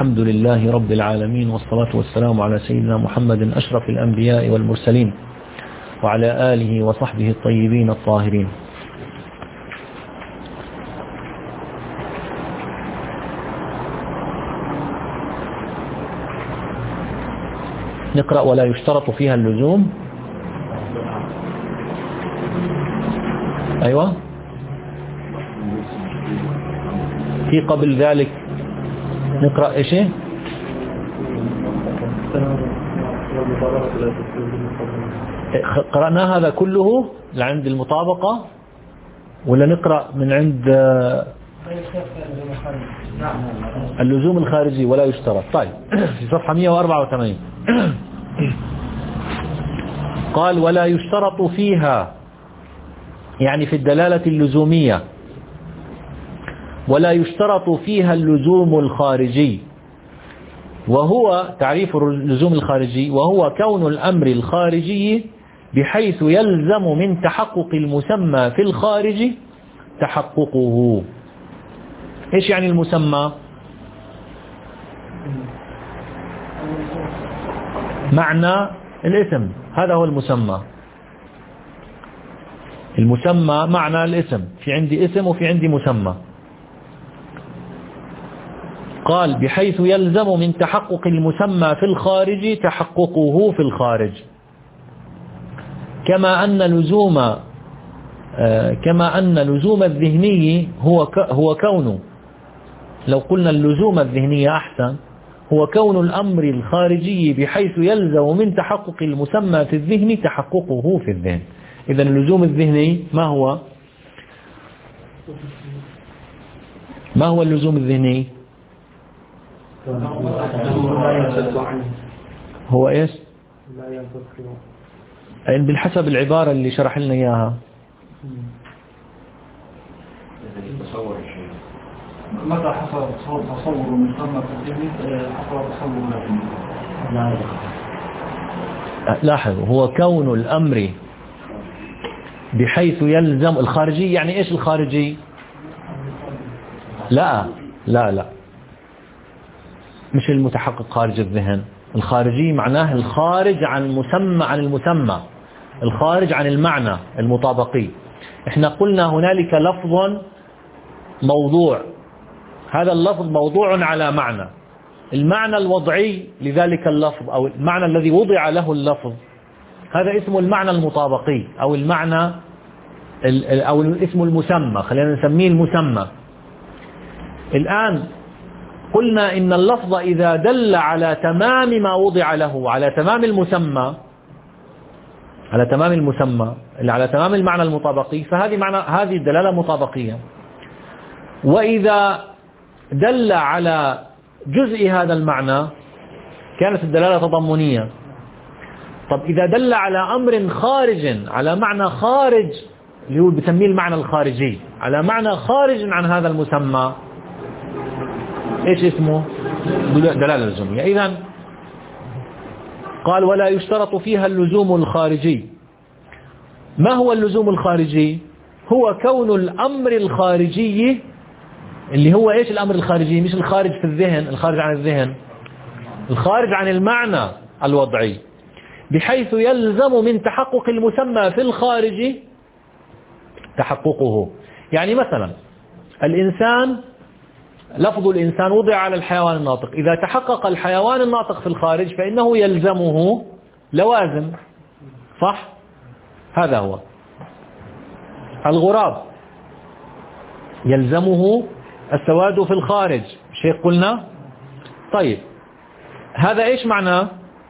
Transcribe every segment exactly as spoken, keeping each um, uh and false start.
الحمد لله رب العالمين، والصلاة والسلام على سيدنا محمد أشرف الأنبياء والمرسلين وعلى آله وصحبه الطيبين الطاهرين. نقرأ ولا يشترط فيها اللزوم. أيوة، في قبل ذلك نقرأ إيش؟ قرأنا هذا كله لعند المطابقة ولا نقرأ من عند اللزوم الخارجي ولا يشترط؟ طيب، في صفحة مئة وأربعة وثمانين قال ولا يشترط فيها، يعني في الدلالة اللزومية، ولا يشترط فيها اللزوم الخارجي، وهو تعريف اللزوم الخارجي: وهو كون الأمر الخارجي بحيث يلزم من تحقق المسمى في الخارج تحققه. إيش يعني المسمى؟ معنى الاسم، هذا هو المسمى. المسمى معنى الاسم، في عندي اسم وفي عندي مسمى. قال بحيث يلزم من تحقق المسمى في الخارج تحققه في الخارج، كما أن لزوم آه كما أن لزوم الذهني هو هو كونه، لو قلنا اللزوم الذهني أحسن، هو كون الأمر الخارجي بحيث يلزم من تحقق المسمى في الذهن تحققه في الذهن. إذا اللزوم الذهني ما هو؟ ما هو اللزوم الذهني؟ هو إيش؟ يعني بالحسب العبارة اللي شرح لنا إياها. متى حصل تصور مسمى في الذهن حصل تصور لا. لاحظ، هو كون الأمر بحيث يلزم الخارجي. يعني إيش الخارجي؟ لا لا لا مش المتحقق خارج الذهن. الخارجي معناه الخارج عن المسمى عن المسمى الخارج عن المعنى المطابقي. احنا قلنا هنالك لفظ موضوع، هذا اللفظ موضوع على معنى، المعنى الوضعي لذلك اللفظ أو المعنى الذي وضع له اللفظ، هذا اسمه المعنى المطابقي أو المعنى أو اسمه المسمى، خلينا نسميه المسمى. الآن قلنا إن اللفظ إذا دل على تمام ما وضع له، على تمام المسمى، على تمام المسمى على تمام المعنى المطابقي، فهذه معنى هذه الدلالة مطابقية. وإذا دل على جزء هذا المعنى كانت الدلالة تضمنية. طب إذا دل على أمر خارج، على معنى خارج اللي هو بسميه المعنى الخارجي، على معنى خارج عن هذا المسمى، إيش اسمه؟ دلالة لزومية. إذن قال ولا يشترط فيها اللزوم الخارجي. ما هو اللزوم الخارجي؟ هو كون الأمر الخارجي، اللي هو إيش الأمر الخارجي؟ مش الخارج في الذهن، الخارج عن الذهن، الخارج عن المعنى الوضعي، بحيث يلزم من تحقق المسمى في الخارج تحققه. يعني مثلا الإنسان، لفظ الإنسان وضع على الحيوان الناطق، إذا تحقق الحيوان الناطق في الخارج فإنه يلزمه لوازم، صح؟ هذا هو. الغراب يلزمه السواد في الخارج، شيء قلنا. طيب هذا إيش معناه؟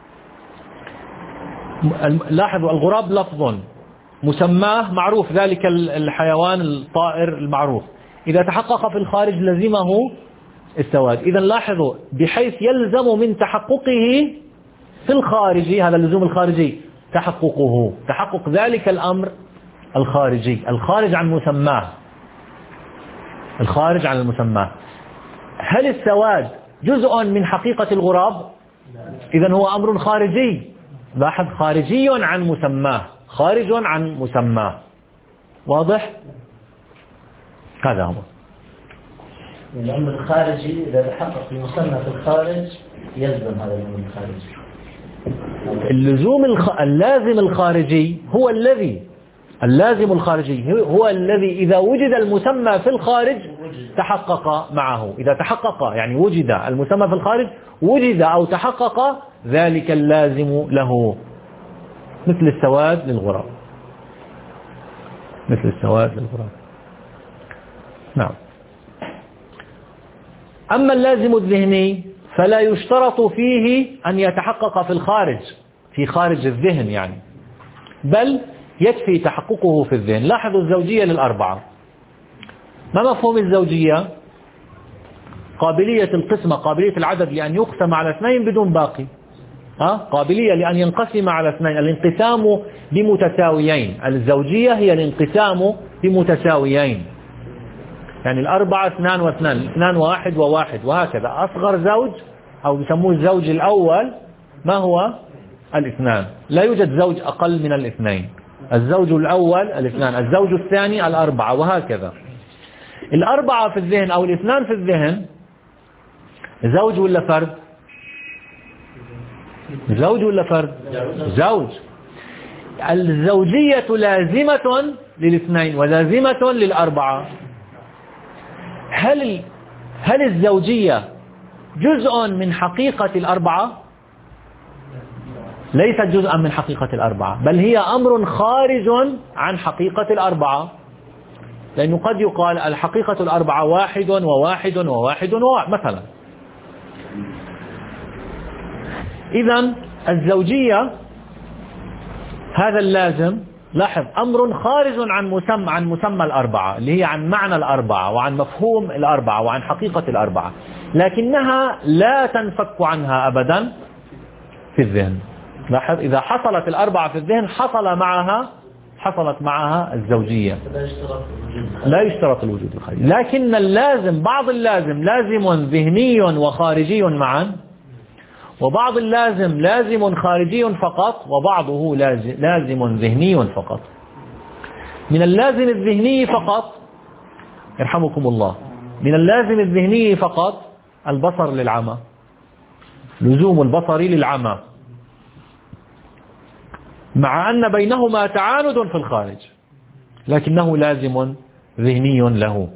لاحظوا، الغراب لفظ مسماه معروف، ذلك الحيوان الطائر المعروف، إذا تحقق في الخارج لزمه السواد. إذا لاحظوا، بحيث يلزم من تحققه في الخارج، هذا اللزوم الخارجي، تحققه، تحقق ذلك الأمر الخارجي، الخارج عن مسماه، الخارج عن المسماه. هل السواد جزء من حقيقة الغراب؟ إذن هو أمر خارجي، لاحظ، خارجي عن مسماه، خارج عن مسماه. واضح؟ هذا هو. الأمر الخارجي إذا تحقق في مسمى في الخارج يلزم هذا الأمر الخارجي. اللزوم الخ... اللازم الخارجي هو الذي اللازم الخارجي هو الذي إذا وجد المسمى في الخارج تحقق معه. إذا تحقق يعني وجد المسمى في الخارج وجد أو تحقق ذلك اللازم له، مثل السواد للغراب، مثل السواد للغراب. نعم. أما اللازم الذهني فلا يشترط فيه أن يتحقق في الخارج، في خارج الذهن يعني، بل يكفي تحققه في الذهن. لاحظوا الزوجية للأربعة. ما مفهوم الزوجية؟ قابلية القسمة، قابلية العدد لأن يقسم على اثنين بدون باقي، ها؟ قابلية لأن ينقسم على اثنين، الانقسام بمتساويين. الزوجية هي الانقسام بمتساويين، يعني الأربعة اثنان واثنان، اثنان واحد وواحد، وهكذا. أصغر زوج أو يسموه الزوج الأول ما هو؟ الاثنان. لا يوجد زوج أقل من الاثنين. الزوج الأول الاثنان، الزوج الثاني الأربعة، وهكذا. الأربعة في الذهن أو الاثنان في الذهن زوج ولا فرد؟ زوج ولا فرد؟ زوج. الزوجية لازمة للاثنين ولازمة للأربعة. هل هل الزوجية جزء من حقيقة الأربعة؟ ليست جزءا من حقيقة الأربعة، بل هي أمر خارج عن حقيقة الأربعة، لأنه قد يقال الحقيقة الأربعة واحد وواحد وواحد وواحد مثلا. إذن الزوجية هذا اللازم، لاحظ، أمر خارج عن مسمى عن مسمى الأربعة، اللي هي عن معنى الأربعة وعن مفهوم الأربعة وعن حقيقة الأربعة، لكنها لا تنفك عنها أبدا في الذهن. لاحظ، إذا حصلت الأربعة في الذهن حصل معها حصلت معها الزوجية. لا يشترط الوجود الخارجي، لكن اللازم، بعض اللازم لازم ذهني وخارجي معا، وبعض اللازم لازم خارجي فقط، وبعضه لازم ذهني فقط. من اللازم الذهني فقط، يرحمكم الله، من اللازم الذهني فقط البصر للعمى، لزوم البصر للعمى، مع أن بينهما تعاند في الخارج، لكنه لازم ذهني له.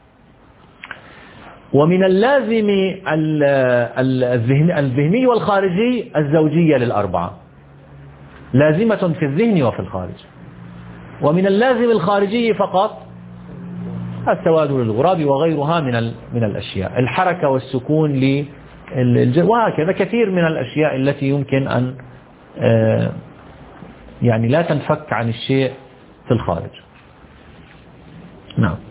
ومن اللازم الذهني والخارجي الزوجية للأربعة، لازمة في الذهن وفي الخارج. ومن اللازم الخارجي فقط السواد للغراب وغيرها من من الأشياء، الحركة والسكون للجسم، وهكذا كثير من الأشياء التي يمكن أن يعني لا تنفك عن الشيء في الخارج. نعم،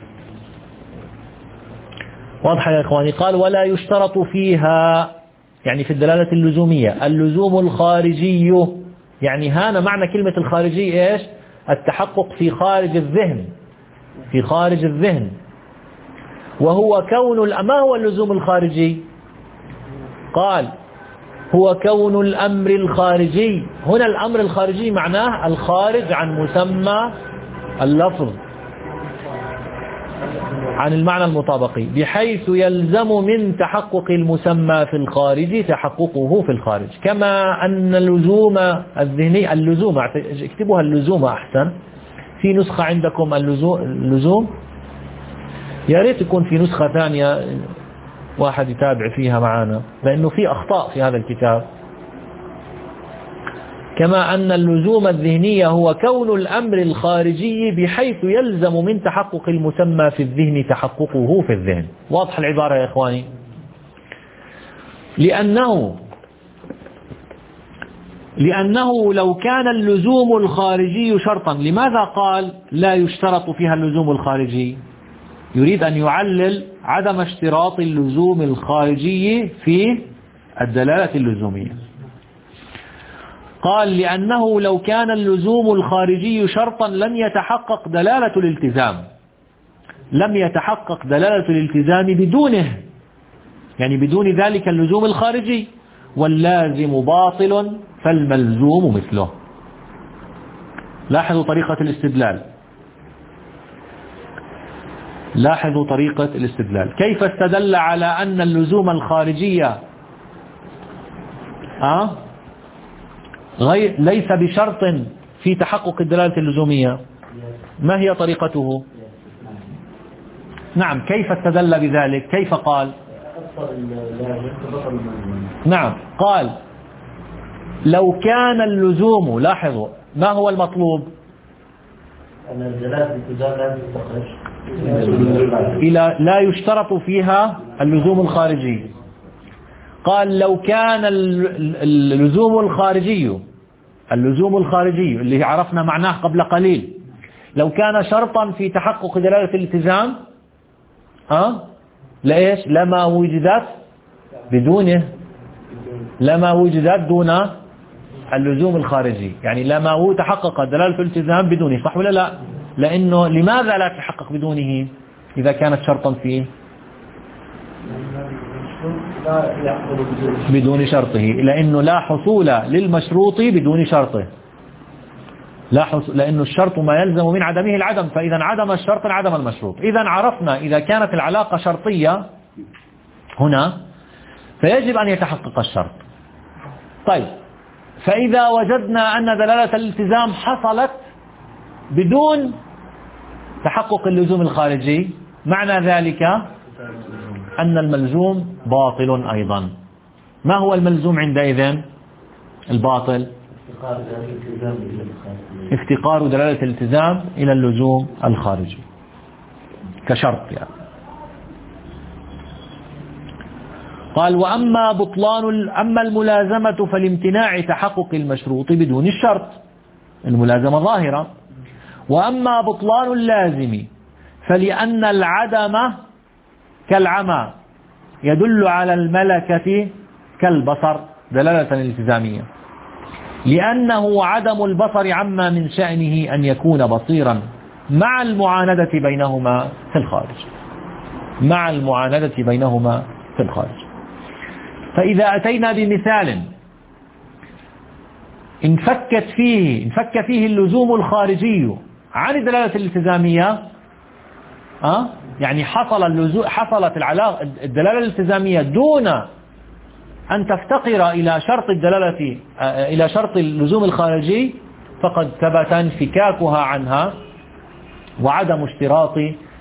واضح يا إخواني؟ قال ولا يشترط فيها، يعني في الدلالة اللزومية، اللزوم الخارجي، يعني هنا معنى كلمة الخارجي إيش؟ التحقق في خارج الذهن، في خارج الذهن. وهو كون، ما هو اللزوم الخارجي؟ قال هو كون الأمر الخارجي. هنا الأمر الخارجي معناه الخارج عن مسمى اللفظ، عن المعنى المطابقي، بحيث يلزم من تحقق المسمى في الخارج تحققه في الخارج. كما أن اللزوم الذهني، اللزوم اكتبوها اللزوم أحسن، في نسخة عندكم اللزوم، يا ريت يكون في نسخة ثانية واحد يتابع فيها معنا، لأنه في أخطاء في هذا الكتاب. كما أن اللزوم الذهنية هو كون الأمر الخارجي بحيث يلزم من تحقق المسمى في الذهن تحققه في الذهن. واضح العبارة يا إخواني؟ لأنه لأنه لو كان اللزوم الخارجي شرطا، لماذا قال لا يشترط فيها اللزوم الخارجي؟ يريد أن يعلل عدم اشتراط اللزوم الخارجي في الدلالة اللزومية. قال لأنه لو كان اللزوم الخارجي شرطا لم يتحقق دلالة الالتزام، لم يتحقق دلالة الالتزام بدونه، يعني بدون ذلك اللزوم الخارجي. واللازم باطل فالملزوم مثله. لاحظوا طريقة الاستدلال. لاحظوا طريقة الاستدلال. كيف استدل على أن اللزوم الخارجية أه؟ غير ليس بشرط في تحقق الدلالة اللزومية؟ ما هي طريقته؟ نعم، كيف استدل بذلك؟ كيف قال؟ نعم، قال لو كان اللزوم، لاحظوا ما هو المطلوب؟ أن الدلالة الالتزام لا تستخرج إلى لا يشترط فيها اللزوم الخارجي. قال لو كان اللزوم الخارجي اللزوم الخارجي اللي عرفنا معناه قبل قليل، لو كان شرطا في تحقق دلالة الالتزام أه؟ لإيش؟ لما وجدت بدونه، لما وجدت دون اللزوم الخارجي، يعني لما تحقق دلالة الالتزام بدونه، صح ولا لا؟ لأنه لماذا لا تحقق بدونه إذا كانت شرطا فيه؟ بدون شرطه، لأنه لا حصول للمشروط بدون شرطه، لا حصول، لأنه الشرط ما يلزم من عدمه العدم، فإذا عدم الشرط عدم المشروط. إذا عرفنا إذا كانت العلاقة شرطية هنا فيجب أن يتحقق الشرط. طيب، فإذا وجدنا أن دلالة الالتزام حصلت بدون تحقق اللزوم الخارجي، معنى ذلك أن الملزوم باطل أيضا. ما هو الملزوم عندئذ؟ الباطل افتقار دلالة الالتزام إلى اللزوم الخارجي كشرط يعني. قال وأما بطلان أما الملازمة فلامتناع تحقق المشروط بدون الشرط، الملازمة ظاهرة. وأما بطلان اللازم فلأن العدم كالعمى يدل على الملكة كالبصر دلالة الالتزامية، لأنه عدم البصر عما من شأنه أن يكون بصيرا مع المعاندة بينهما في الخارج، مع المعاندة بينهما في الخارج. فإذا أتينا بمثال انفكت فيه انفك فيه اللزوم الخارجي عن الدلالة الالتزامية، أه؟ يعني حصل اللزوم حصلت العلاقة الدلالة الالتزامية دون أن تفتقر إلى شرط الدلالة إلى شرط اللزوم الخارجي، فقد ثبت انفكاكها عنها وعدم اشتراط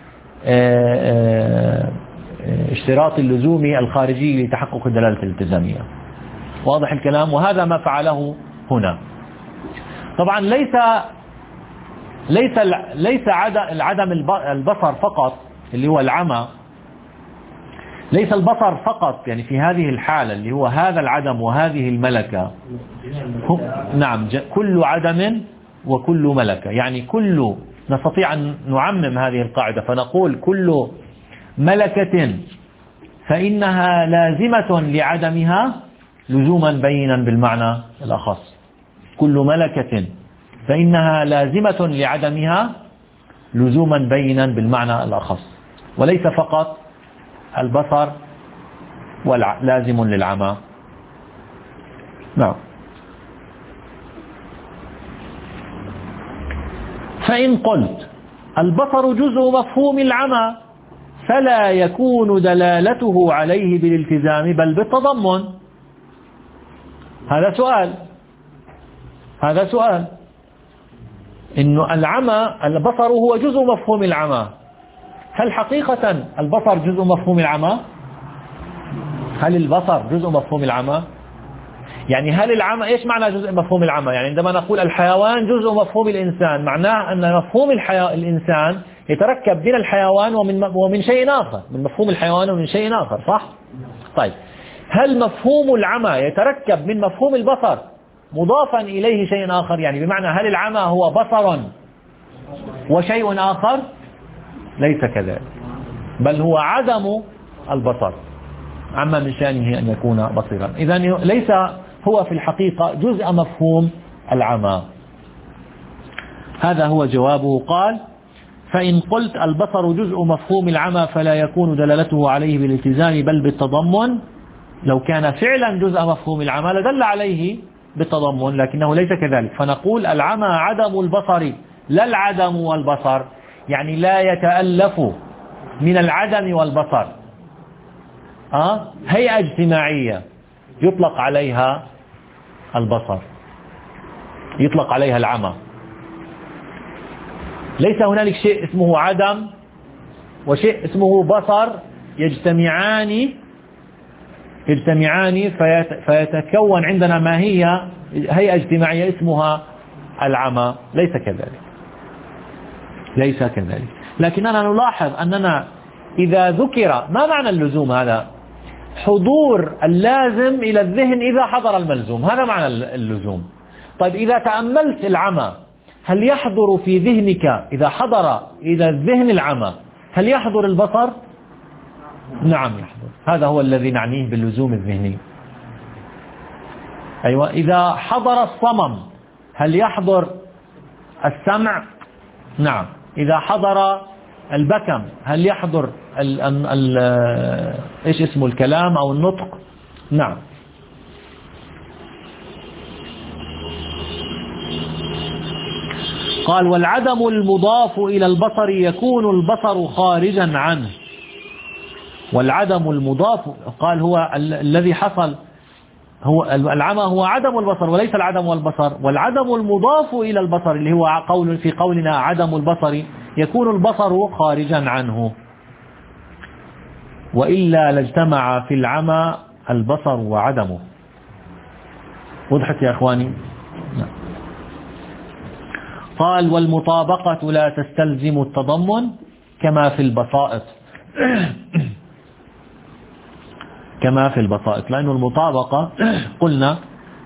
اشتراط اللزوم الخارجي لتحقق الدلالة الالتزامية. واضح الكلام؟ وهذا ما فعله هنا. طبعا ليس ليس ليس عدم البصر فقط اللي هو العمى، ليس البصر فقط يعني في هذه الحالة اللي هو هذا العدم وهذه الملكة. نعم، كل عدم وكل ملكة، يعني كل، نستطيع أن نعمم هذه القاعدة فنقول كل ملكة فإنها لازمة لعدمها لزوما بينا بالمعنى الأخص. كل ملكة فإنها لازمة لعدمها لزوما بينا بالمعنى الأخص، وليس فقط البصر لازم للعمى. نعم. فإن قلت البصر جزء مفهوم العمى فلا يكون دلالته عليه بالالتزام بل بالتضمن. هذا سؤال هذا سؤال إنه العمى البصر هو جزء مفهوم العمى، هل حقيقة البصر جزء مفهوم العمى؟ هل البصر جزء مفهوم العمى؟ يعني هل العمى، إيش معنى جزء مفهوم العمى؟ يعني عندما نقول الحيوان جزء مفهوم الإنسان، معناه أن مفهوم الحياة الإنسان يتركب من الحيوان ومن ومن شيء آخر، من مفهوم الحيوان ومن شيء آخر، صح؟ طيب، هل مفهوم العمى يتركب من مفهوم البصر مضافا إليه شيء آخر؟ يعني بمعنى هل العمى هو بصر وشيء آخر؟ ليس كذلك، بل هو عدم البصر عما من شأنه أن يكون بصيرا. إذن ليس هو في الحقيقة جزء مفهوم العمى. هذا هو جوابه. قال فإن قلت البصر جزء مفهوم العمى فلا يكون دلالته عليه بالالتزام بل بالتضمن، لو كان فعلا جزء مفهوم العمى لدل عليه بالتضمن، لكنه ليس كذلك، فنقول العمى عدم البصر لا العدم والبصر، يعني لا يتألف من العدم والبصر. أه؟ هيئة اجتماعية يطلق عليها البصر، يطلق عليها العمى. ليس هنالك شيء اسمه عدم وشيء اسمه بصر يجتمعان يجتمعان فيتكون عندنا ما هي هيئة اجتماعية اسمها العمى. ليس كذلك، ليس كذلك. لكننا نلاحظ أننا إذا ذكر، ما معنى اللزوم هذا؟ حضور اللازم إلى الذهن إذا حضر الملزوم، هذا معنى اللزوم. طيب إذا تأملت العمى، هل يحضر في ذهنك إذا حضر إلى الذهن العمى هل يحضر البصر؟ نعم يحضر. هذا هو الذي نعنيه باللزوم الذهني. أيوة. إذا حضر الصمم هل يحضر السمع؟ نعم. إذا حضر البكم هل يحضر ال ال ال إيش اسمه الكلام أو النطق؟ نعم. قال والعدم المضاف إلى البصر يكون البصر خارجا عنه. والعدم المضاف قال هو ال الذي حصل، هو العمى هو عدم البصر وليس العدم والبصر. والعدم المضاف إلى البصر اللي هو قول في قولنا عدم البصر يكون البصر خارجا عنه، وإلا لاجتمع في العمى البصر وعدمه. وضحت يا أخواني؟ نعم. قال والمطابقة لا تستلزم التضمن كما في البسائط كما في البسائط، لأن المطابقة قلنا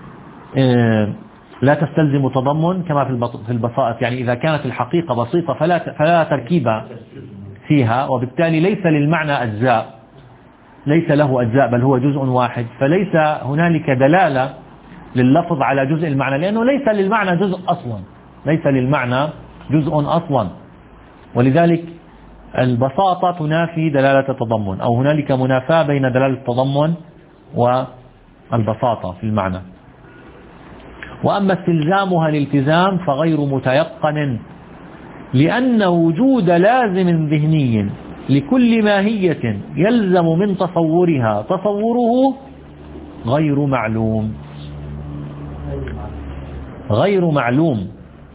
لا تستلزم تضمن كما في البسائط، يعني إذا كانت الحقيقة بسيطة فلا فلا تركيب فيها، وبالتالي ليس للمعنى أجزاء، ليس له أجزاء بل هو جزء واحد، فليس هنالك دلالة لللفظ على جزء المعنى، لأنه ليس للمعنى جزء أصلا، ليس للمعنى جزء أصلا. ولذلك البساطة تنافي دلالة التضمن، أو هنالك منافاة بين دلالة التضمن والبساطة في المعنى. وأما استلزامها الالتزام فغير متيقن، لأن وجود لازم ذهني لكل ماهية يلزم من تصورها تصوره غير معلوم، غير معلوم.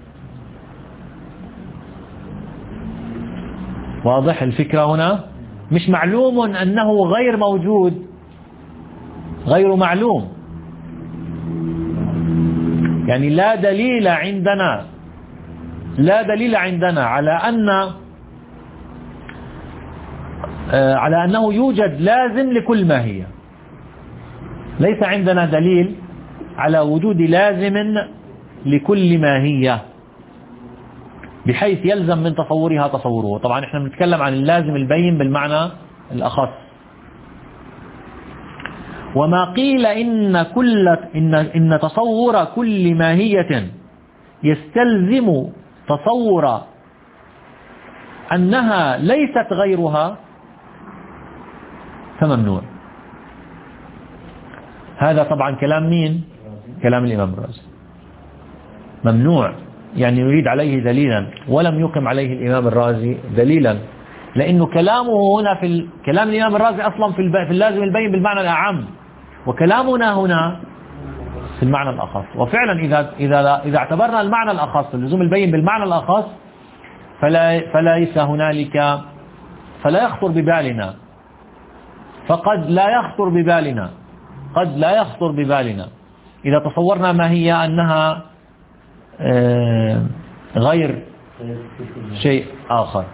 واضح الفكرة هنا؟ مش معلوم أنه غير موجود، غير معلوم، يعني لا دليل عندنا لا دليل عندنا على أن على أنه يوجد لازم لكل ماهية. ليس عندنا دليل على وجود لازم لكل ماهية بحيث يلزم من تصورها تصوره. طبعا احنا بنتكلم عن اللازم البين بالمعنى الأخص. وما قيل إن كل إن إن تصور كل ماهية يستلزم تصور أنها ليست غيرها فممنوع. هذا طبعا كلام مين؟ كلام الإمام الرازي. ممنوع يعني يريد عليه دليلا، ولم يقم عليه الإمام الرازي دليلا، لأنه كلامه هنا في كلام الإمام الرازي أصلا في في اللازم البين بالمعنى الأعم، وكلامنا هنا في المعنى الأخص. وفعلا إذا إذا إذا اعتبرنا المعنى الأخص اللزوم البين بالمعنى الأخص فلا فليس هنالك فلا يخطر ببالنا، فقد لا يخطر ببالنا قد لا يخطر ببالنا إذا تصورنا ما هي أنها غير شيء آخر.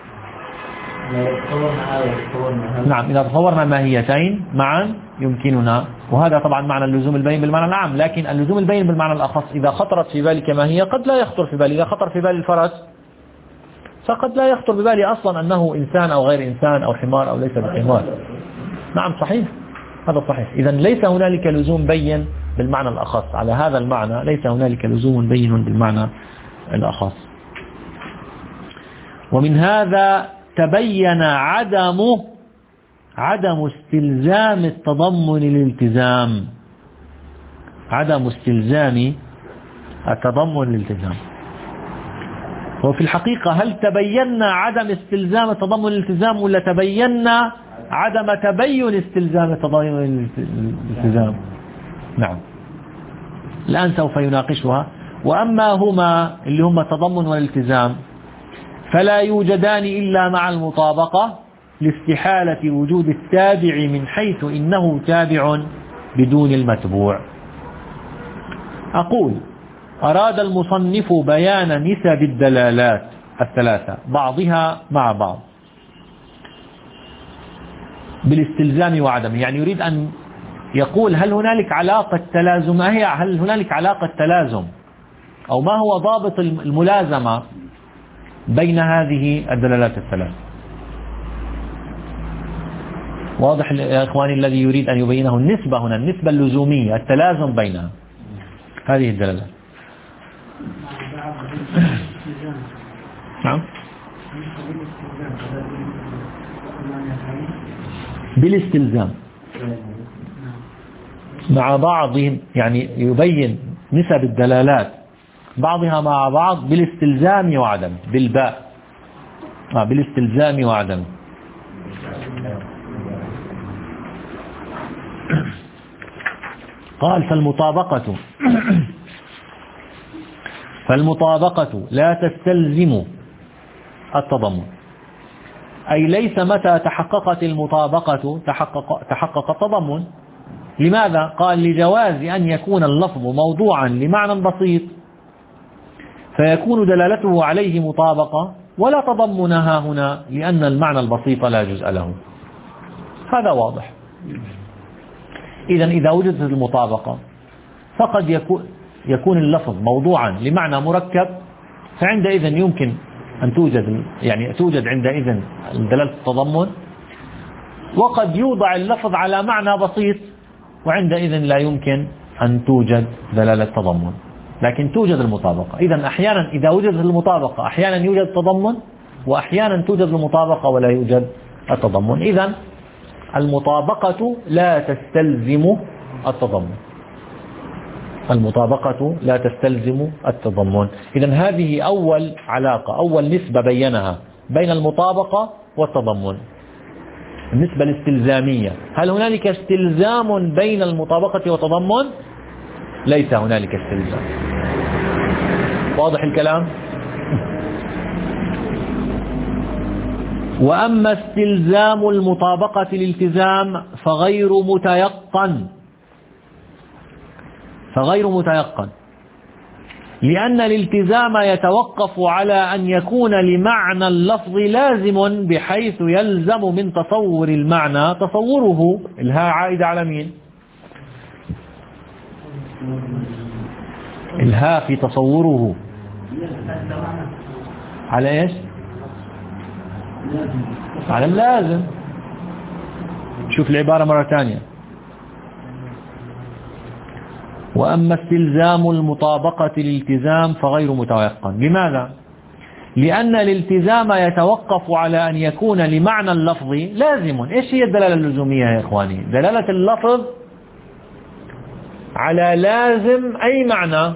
نعم، إذا تصورنا ماهيتين معا يمكننا، وهذا طبعا معنى اللزوم البين بالمعنى العام. لكن اللزوم البين بالمعنى الأخص إذا خطرت في بالك ماهية قد لا يخطر في بالي، إذا خطر في بالي الفرس فقد لا يخطر ببالي أصلا أنه إنسان أو غير إنسان أو حمار أو ليس بحمار. نعم صحيح، هذا صحيح. إذا ليس هنالك لزوم بين بالمعنى الأخص، على هذا المعنى ليس هنالك لزوم بين بالمعنى الأخص. ومن هذا تبين عدم عدم استلزام التضمن للالتزام، عدم استلزام التضمن للالتزام. وفي الحقيقة هل تبينا عدم استلزام تضمن الالتزام ولا تبينا عدم تبين استلزام تضمن الالتزام؟ نعم، الآن سوف يناقشها. وأما هما اللي هم التضمن والالتزام فلا يوجدان إلا مع المطابقة لاستحالة وجود التابع من حيث إنه تابع بدون المتبوع. أقول أراد المصنف بيان نسب الدلالات الثلاثة بعضها مع بعض بالاستلزام وعدمه، يعني يريد أن يقول هل هنالك علاقة تلازم، ما هي هل هنالك علاقة تلازم أو ما هو ضابط الملازمة بين هذه الدلالات الثلاث. واضح يا إخواني الذي يريد أن يبينه؟ النسبة هنا النسبة اللزومية، التلازم بينها هذه الدلالات. نعم، بالاستلزام مع بعضهم، يعني يبين نسب الدلالات بعضها مع بعض بالاستلزام وعدم بالباء آه بالاستلزام وعدم. قال فالمطابقة فالمطابقة لا تستلزم التضمن، أي ليس متى تحققت المطابقة تحقق, تحقق التضمن. لماذا؟ قال لجواز أن يكون اللفظ موضوعا لمعنى بسيط فيكون دلالته عليه مطابقة ولا تضمنها هنا لأن المعنى البسيط لا جزء له. هذا واضح. إذن إذا وجدت المطابقة فقد يكون يكون اللفظ موضوعا لمعنى مركب، فعندئذ يمكن أن توجد يعني توجد عندئذ دلالة التضمن، وقد يوضع اللفظ على معنى بسيط وعندئذ لا يمكن أن توجد دلالة تضمن، لكن توجد المطابقة. إذن أحيانا إذا وجدت المطابقة أحيانا يوجد التضمن وأحيانا توجد المطابقة ولا يوجد التضمن. إذن المطابقة لا تستلزم التضمن، المطابقة لا تستلزم التضمن. إذن هذه أول علاقة، أول نسبة بينها بين المطابقة والتضمن، النسبة الاستلزامية. هل هنالك استلزام بين المطابقة والتضمن؟ ليس هنالك استلزام. واضح الكلام؟ وأما استلزام المطابقة الالتزام فغير متيقن فغير متيقن لأن الالتزام يتوقف على أن يكون لمعنى اللفظ لازم بحيث يلزم من تصور المعنى تصوره. الهاء عائدة على مين؟ الهاء في تصوره على ايش؟ على اللازم. شوف العبارة مرة ثانية. وأما استلزام المطابقة الالتزام فغير متيقن. لماذا؟ لأن الالتزام يتوقف على أن يكون لمعنى اللفظ لازم. إيش هي الدلالة اللزومية يا إخواني؟ دلالة اللفظ على لازم أي معنى،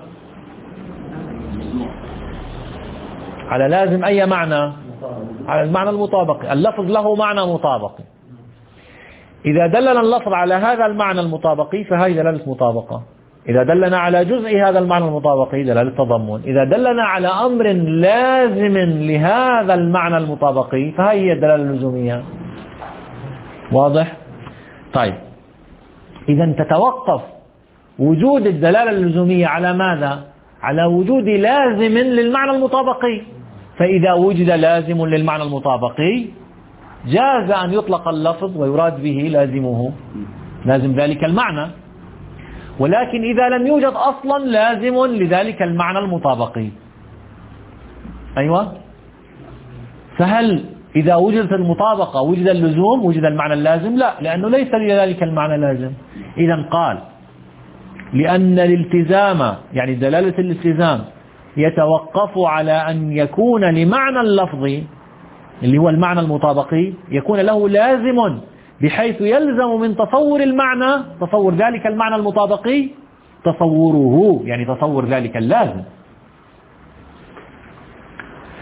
على لازم أي معنى، على المعنى المطابق. اللفظ له معنى مطابق. إذا دلنا اللفظ على هذا المعنى المطابقي فهي دلالة مطابقة. إذا دلنا على جزء هذا المعنى المطابقي دلالة تضمن. إذا دلنا على أمر لازم لهذا المعنى المطابقي فهي الدلالة اللزومية. واضح؟ طيب، إذا تتوقف وجود الدلالة اللزومية على ماذا؟ على وجود لازم للمعنى المطابقي. فإذا وجد لازم للمعنى المطابقي جاز أن يطلق اللفظ ويراد به لازمه، لازم ذلك المعنى. ولكن إذا لم يوجد أصلا لازم لذلك المعنى المطابقي، أيوة، فهل إذا وجدت المطابقة وجد اللزوم، وجد المعنى اللازم؟ لا، لأنه ليس لذلك المعنى لازم. إذا قال لأن الالتزام يعني دلالة الالتزام يتوقف على أن يكون لمعنى اللفظ اللي هو المعنى المطابقي يكون له لازم بحيث يلزم من تصور المعنى، تصور ذلك المعنى المطابقي تصوره، يعني تصور ذلك اللازم.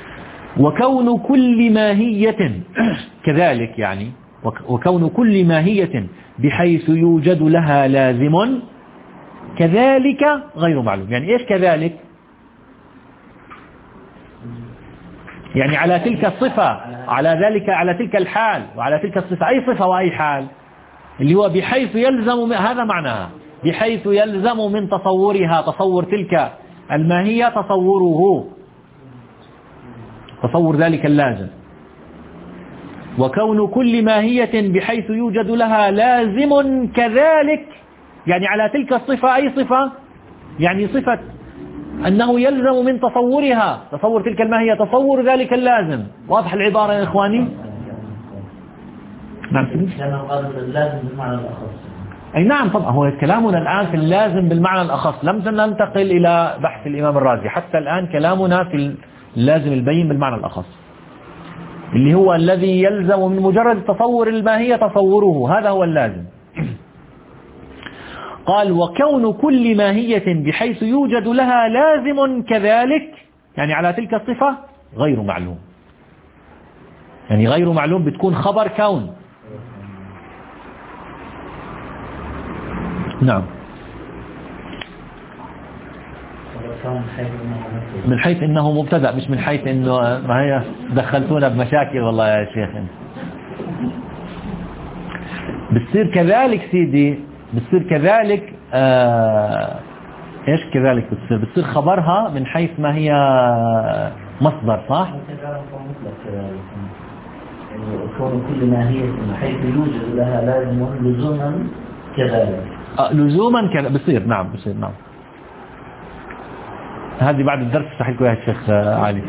وكون كل ماهية كذلك، يعني وكون كل ماهية بحيث يوجد لها لازم كذلك غير معلوم. يعني إيش كذلك؟ يعني على تلك الصفة، على ذلك، على تلك الحال وعلى تلك الصفة. أي صفة وأي حال؟ اللي هو بحيث يلزم، هذا معناها بحيث يلزم من تصورها، تصور تلك الماهية تصوره، تصور ذلك اللازم. وكون كل ماهية بحيث يوجد لها لازم كذلك، يعني على تلك الصفة. أي صفة؟ يعني صفة أنه يلزم من تصورها، تصور تلك الماهية تصور ذلك اللازم. واضح العبارة يا إخواني؟ نعم. اللازم بالمعنى الأخص. أي نعم طبعا، هو كلامنا الآن في اللازم بالمعنى الأخص، لم ننتقل إلى بحث الإمام الرازي. حتى الآن كلامنا في اللازم البين بالمعنى الأخص، اللي هو الذي يلزم من مجرد تصور الماهية تصوره، هذا هو اللازم. قال وكون كل ماهية بحيث يوجد لها لازم كذلك، يعني على تلك الصفة غير معلوم. يعني غير معلوم بتكون خبر كون. نعم، من حيث انه مبتدأ، مش من حيث انه ما هي دخلتونا بمشاكل والله يا شيخ. بتصير كذلك سيدي، بتصير كذلك آه ايش كذلك بتصير بتصير خبرها من حيث ما هي مصدر، صح؟ كون كل ماهية من حيث يوجد لها لازم لزوما كذلك. آه لزوما كذلك بصير. نعم بصير. نعم، هذه بعد الدرس صحيح لكم يا الشيخ علي.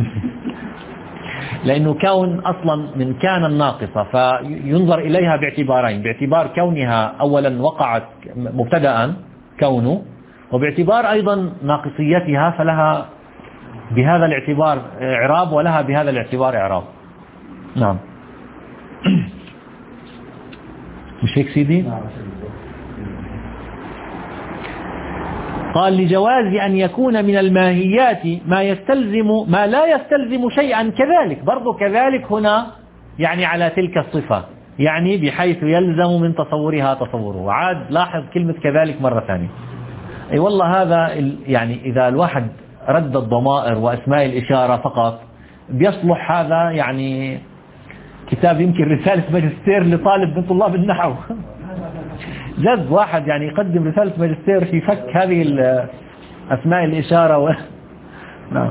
لأنه كون أصلا من كان الناقصة، فينظر إليها باعتبارين: باعتبار كونها أولا وقعت مبتدأ كونه، وباعتبار أيضا ناقصيتها، فلها بهذا الاعتبار إعراب ولها بهذا الاعتبار إعراب. نعم. مش هيك سيدي؟ قال لجواز أن يكون من الماهيات ما يستلزم ما لا يستلزم شيئا كذلك. برضو كذلك هنا يعني على تلك الصفة، يعني بحيث يلزم من تصورها تصوره. عاد لاحظ كلمة كذلك مرة ثانية. أي والله هذا يعني إذا الواحد رد الضمائر وأسماء الإشارة فقط بيصلح هذا يعني كتاب، يمكن رسالة ماجستير لطالب من طلاب النحو. جد واحد يعني يقدم رسالة ماجستير في فك هذه أسماء الإشارة و... نعم.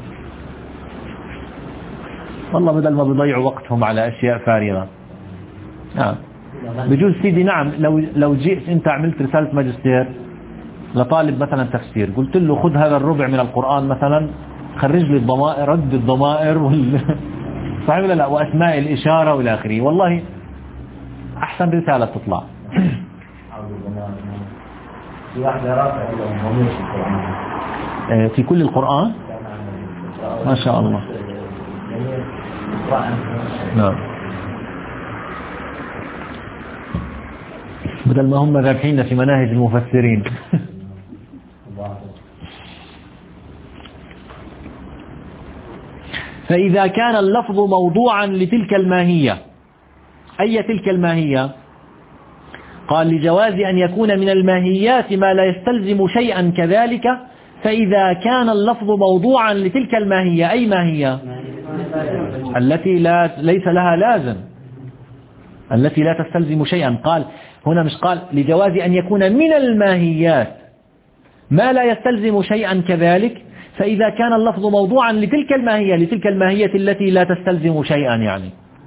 والله بدل ما بيضيعوا وقتهم على أشياء فارغة. نعم بجوز سيدي. نعم لو لو جئت أنت عملت رسالة ماجستير لطالب مثلا تفسير، قلت له خذ هذا الربع من القرآن مثلا، خرج لي الضمائر، رد الضمائر وال... صحيح ولا لا، وأسماء الإشارة والى آخره، والله أحسن رسالة تطلع. في واحدة رافعة في كل القرآن ما شاء الله. نعم، بدل ما هم ذابحين في مناهج المفسرين. فإذا كان اللفظ موضوعا لتلك الماهية، أي تلك الماهية؟ قال لجواز أن يكون من الماهيات ما لا يستلزم شيئا كذلك. فإذا كان اللفظ موضوعا لتلك الماهية، أي ماهية؟ التي لا ليس لها لازم، التي لا تستلزم شيئا. قال هنا مش قال لجواز أن يكون من الماهيات ما لا يستلزم شيئا كذلك. فإذا كان اللفظ موضوعا لتلك الماهية، لتلك الماهية التي لا تستلزم شيئا، يعني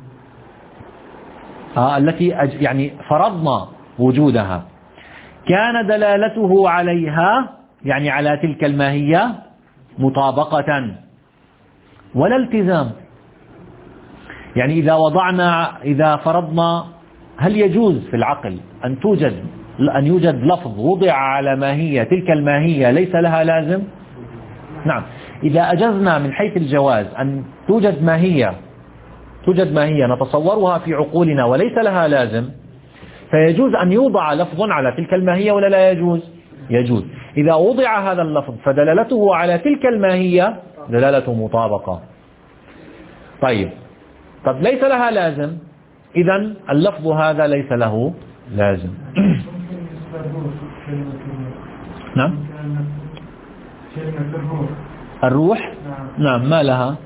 آه التي يعني فرضنا وجودها، كان دلالته عليها يعني على تلك الماهية مطابقة ولا التزام. يعني إذا وضعنا إذا فرضنا، هل يجوز في العقل أن توجد أن يوجد لفظ وضع على ماهية تلك الماهية ليس لها لازم؟ نعم. إذا أجزنا من حيث الجواز أن توجد ماهية توجد ماهية نتصورها في عقولنا وليس لها لازم، فيجوز أن يوضع لفظ على تلك الماهية ولا لا يجوز؟ يجوز. إذا وضع هذا اللفظ فدلالته على تلك الماهية دلالة مطابقة. طيب طب ليس لها لازم، إذن اللفظ هذا ليس له لازم. نعم الروح نعم ما لها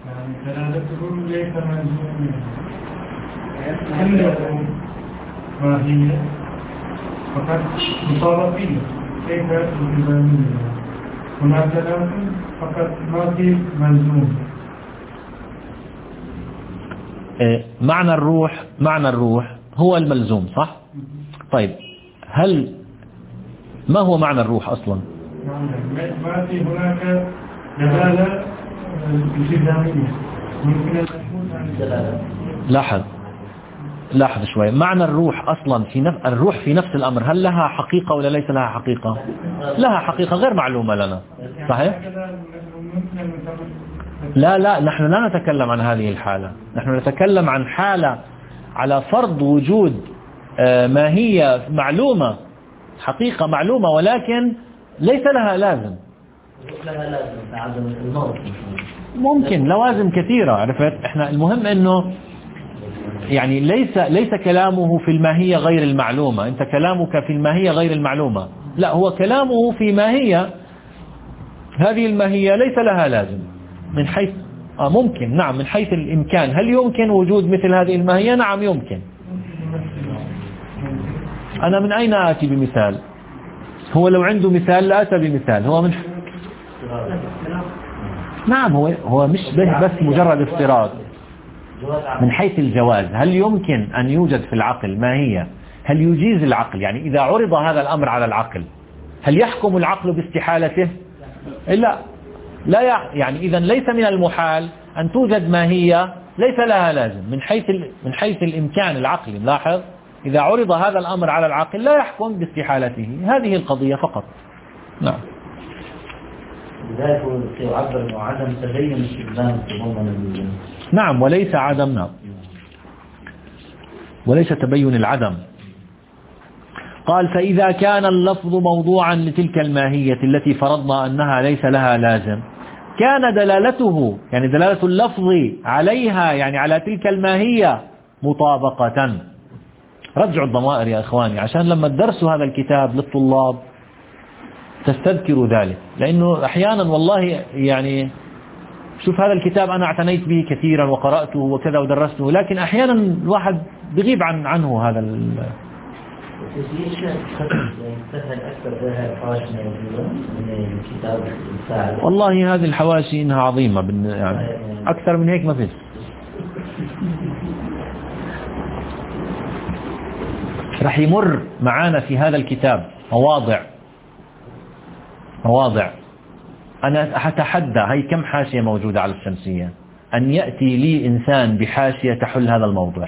ما هي فقط مطابقية كيف التزامية، هناك لازم فقط ما في ملزوم. معنى الروح معنى الروح هو الملزوم صح؟ طيب هل ما هو معنى الروح أصلا؟ ما في هناك دلالة التزامية ممكن أن تكون عن لاحظ لاحظ شوي، معنى الروح أصلا في نف... الروح في نفس الأمر هل لها حقيقة ولا ليس لها حقيقة؟ لها حقيقة غير معلومة لنا صحيح؟ لا لا نحن لا نتكلم عن هذه الحالة، نحن نتكلم عن حالة على فرض وجود ماهية معلومة، حقيقة معلومة ولكن ليس لها لازم. ممكن لوازم كثيرة عرفت، احنا المهم انه يعني ليس ليس كلامه في الماهية غير المعلومة، انت كلامك في الماهية غير المعلومة، لا هو كلامه في ماهية هذه الماهية ليس لها لازم من حيث آه ممكن نعم من حيث الإمكان. هل يمكن وجود مثل هذه الماهية؟ نعم يمكن. أنا من أين آتي بمثال؟ هو لو عنده مثال لا أتى بمثال. هو من نعم هو هو مش بس مجرد افتراض من حيث الجواز. هل يمكن أن يوجد في العقل ماهية؟ هل يجيز العقل؟ يعني إذا عرض هذا الأمر على العقل هل يحكم العقل باستحالته؟ لا لا يعني إذا ليس من المحال أن توجد ماهية ليس لها لازم من حيث من حيث الإمكان العقلي. لاحظ إذا عرض هذا الأمر على العقل لا يحكم باستحالته. هذه القضية فقط. نعم. لذلك يعبر عن عدم تبين استخدام التضمن. نعم وليس عدم نعم وليس تبين العدم. قال فإذا كان اللفظ موضوعا لتلك الماهية التي فرضنا أنها ليس لها لازم كان دلالته يعني دلالة اللفظ عليها يعني على تلك الماهية مطابقة. رجعوا الضمائر يا إخواني عشان لما تدرسوا هذا الكتاب للطلاب تستذكروا ذلك، لأنه أحيانا والله يعني شوف هذا الكتاب أنا اعتنيت به كثيرا وقرأته وكذا ودرسته، لكن أحيانا الواحد بغيب عن عنه هذا ال والله هذه الحواشي إنها عظيمة يعني أكثر من هيك ما فيش. رح يمر معانا في هذا الكتاب مواضع مواضع أنا أتحدى هي كم حاشية موجودة على الشمسية أن يأتي لي إنسان بحاشية تحل هذا الموضوع.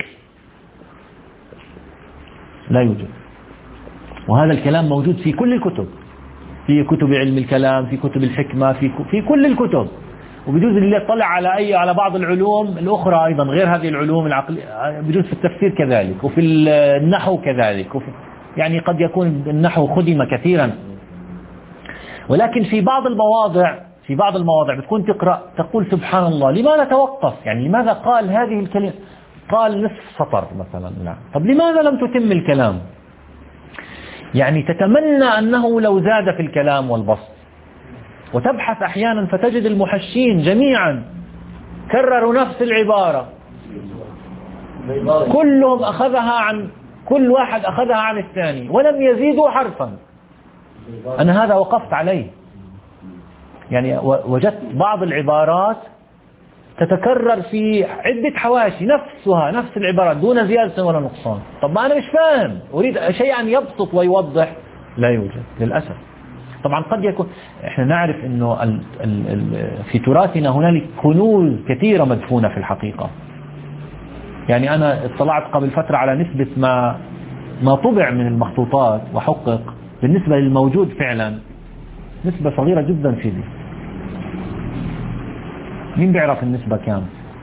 لا يوجد. وهذا الكلام موجود في كل الكتب، في كتب علم الكلام، في كتب الحكمة، في في كل الكتب. وبجوز اللي يطلع على أي على بعض العلوم الأخرى أيضا غير هذه العلوم العقلية بجوز في التفسير كذلك وفي النحو كذلك وفي يعني قد يكون النحو خدم كثيرا، ولكن في بعض المواضع في بعض المواضع بتكون تقرأ تقول سبحان الله لماذا توقف؟ يعني لماذا قال هذه الكلمة؟ قال نصف سطر مثلا. لا طب لماذا لم تتم الكلام؟ يعني تتمنى أنه لو زاد في الكلام والبسط، وتبحث أحيانا فتجد المحشين جميعا كرروا نفس العبارة كلهم أخذها عن كل واحد أخذها عن الثاني ولم يزيدوا حرفا. أنا هذا وقفت عليه، يعني وجدت بعض العبارات تتكرر في عدة حواشي نفسها نفس العبارات دون زيادة ولا نقصان. طب ما أنا مش فاهم، أريد شيئا يبسط ويوضح، لا يوجد للأسف. طبعا قد يكون احنا نعرف انه ال ال ال في تراثنا هنالك كنوز كثيرة مدفونة في الحقيقة. يعني أنا اطلعت قبل فترة على نسبة ما ما طبع من المخطوطات وحقق بالنسبة للموجود فعلا نسبة صغيرة جدا في دي. مين بيعرف النسبة كام؟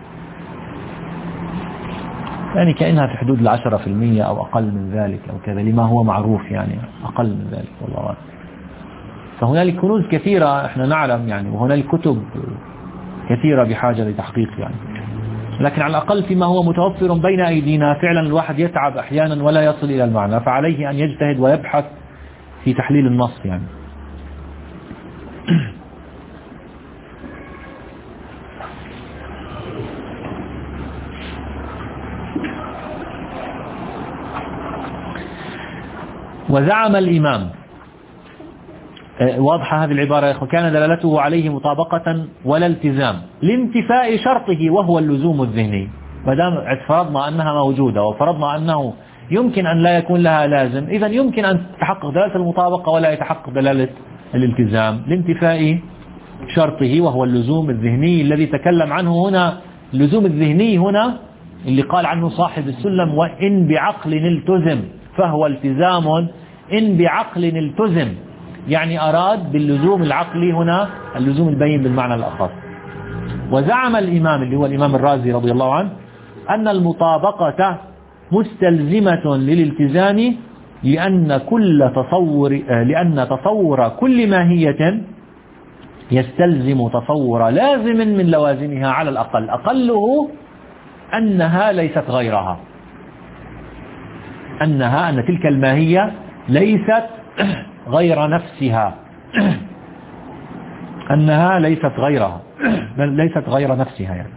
يعني كأنها في حدود العشرة في المية أو أقل من ذلك أو كذا لما هو معروف، يعني أقل من ذلك والله أعلم. فهنالك كنوز كثيرة احنا نعلم يعني، وهنالك كتب كثيرة بحاجة لتحقيق يعني. لكن على الأقل فيما هو متوفر بين أيدينا فعلا الواحد يتعب أحيانا ولا يصل إلى المعنى، فعليه أن يجتهد ويبحث في تحليل النص يعني. وزعم الإمام، واضحة هذه العبارة يا أخوة، كان دلالته عليه مطابقة ولا التزام لانتفاء شرطه وهو اللزوم الذهني. ما دام فرضنا أنها موجودة وفرضنا أنه يمكن أن لا يكون لها لازم، إذا يمكن أن تتحقق دلالة المطابقة ولا يتحقق دلالة الالتزام لانتفاء شرطه وهو اللزوم الذهني الذي تكلم عنه هنا. اللزوم الذهني هنا اللي قال عنه صاحب السلم وإن بعقل التزم فهو التزام إن بعقل التزم، يعني أراد باللزوم العقلي هنا اللزوم البين بالمعنى الأخص. وزعم الإمام اللي هو الإمام الرازي رضي الله عنه أن المطابقة مستلزمة للالتزام لأن كل تصور لأن تصور كل ماهية يستلزم تصور لازم من لوازمها على الأقل، أقله أنها ليست غيرها، أنها أن تلك الماهية ليست غير نفسها، أنها ليست غيرها ليست غير نفسها يعني.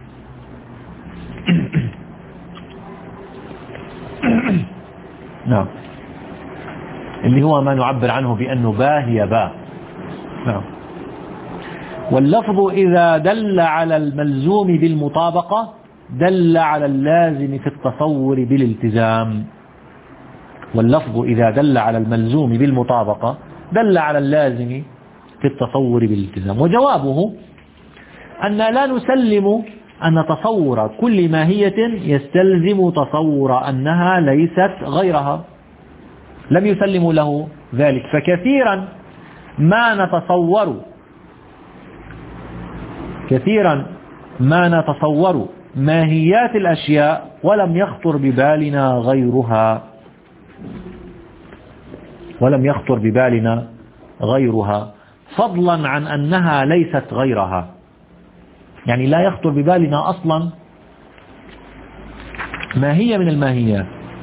نعم، اللي هو ما نعبر عنه بأنه با هي با. نعم. واللفظ إذا دل على الملزوم بالمطابقة دل على اللازم في التصور بالالتزام. واللفظ إذا دل على الملزوم بالمطابقة دل على اللازم في التصور بالالتزام. وجوابه أن لا نسلم أن تصور كل ماهية يستلزم تصور أنها ليست غيرها، لم يسلموا له ذلك. فكثيرا ما نتصور كثيرا ما نتصور ماهيات الأشياء ولم يخطر ببالنا غيرها ولم يخطر ببالنا غيرها فضلا عن أنها ليست غيرها، يعني لا يخطر ببالنا أصلا ماهية من الماهيات.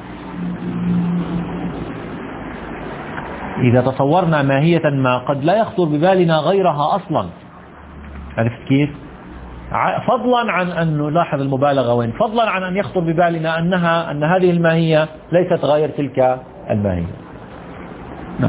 إذا تصورنا ماهية ما قد لا يخطر ببالنا غيرها أصلا، عرفت كيف؟ فضلا عن أن نلاحظ المبالغة وين، فضلا عن أن يخطر ببالنا أنها أن هذه الماهية ليست غير تلك الماهية. نعم.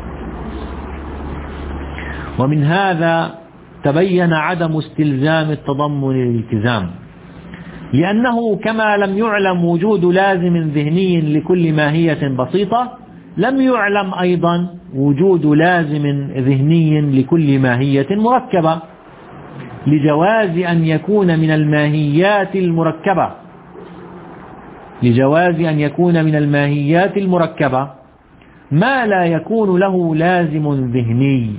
ومن هذا تبين عدم استلزام التضمن للالتزام، لأنه كما لم يعلم وجود لازم ذهني لكل ماهية بسيطة لم يعلم أيضا وجود لازم ذهني لكل ماهية مركبة، لجواز أن يكون من الماهيات المركبة لجواز أن يكون من الماهيات المركبة ما لا يكون له لازم ذهني،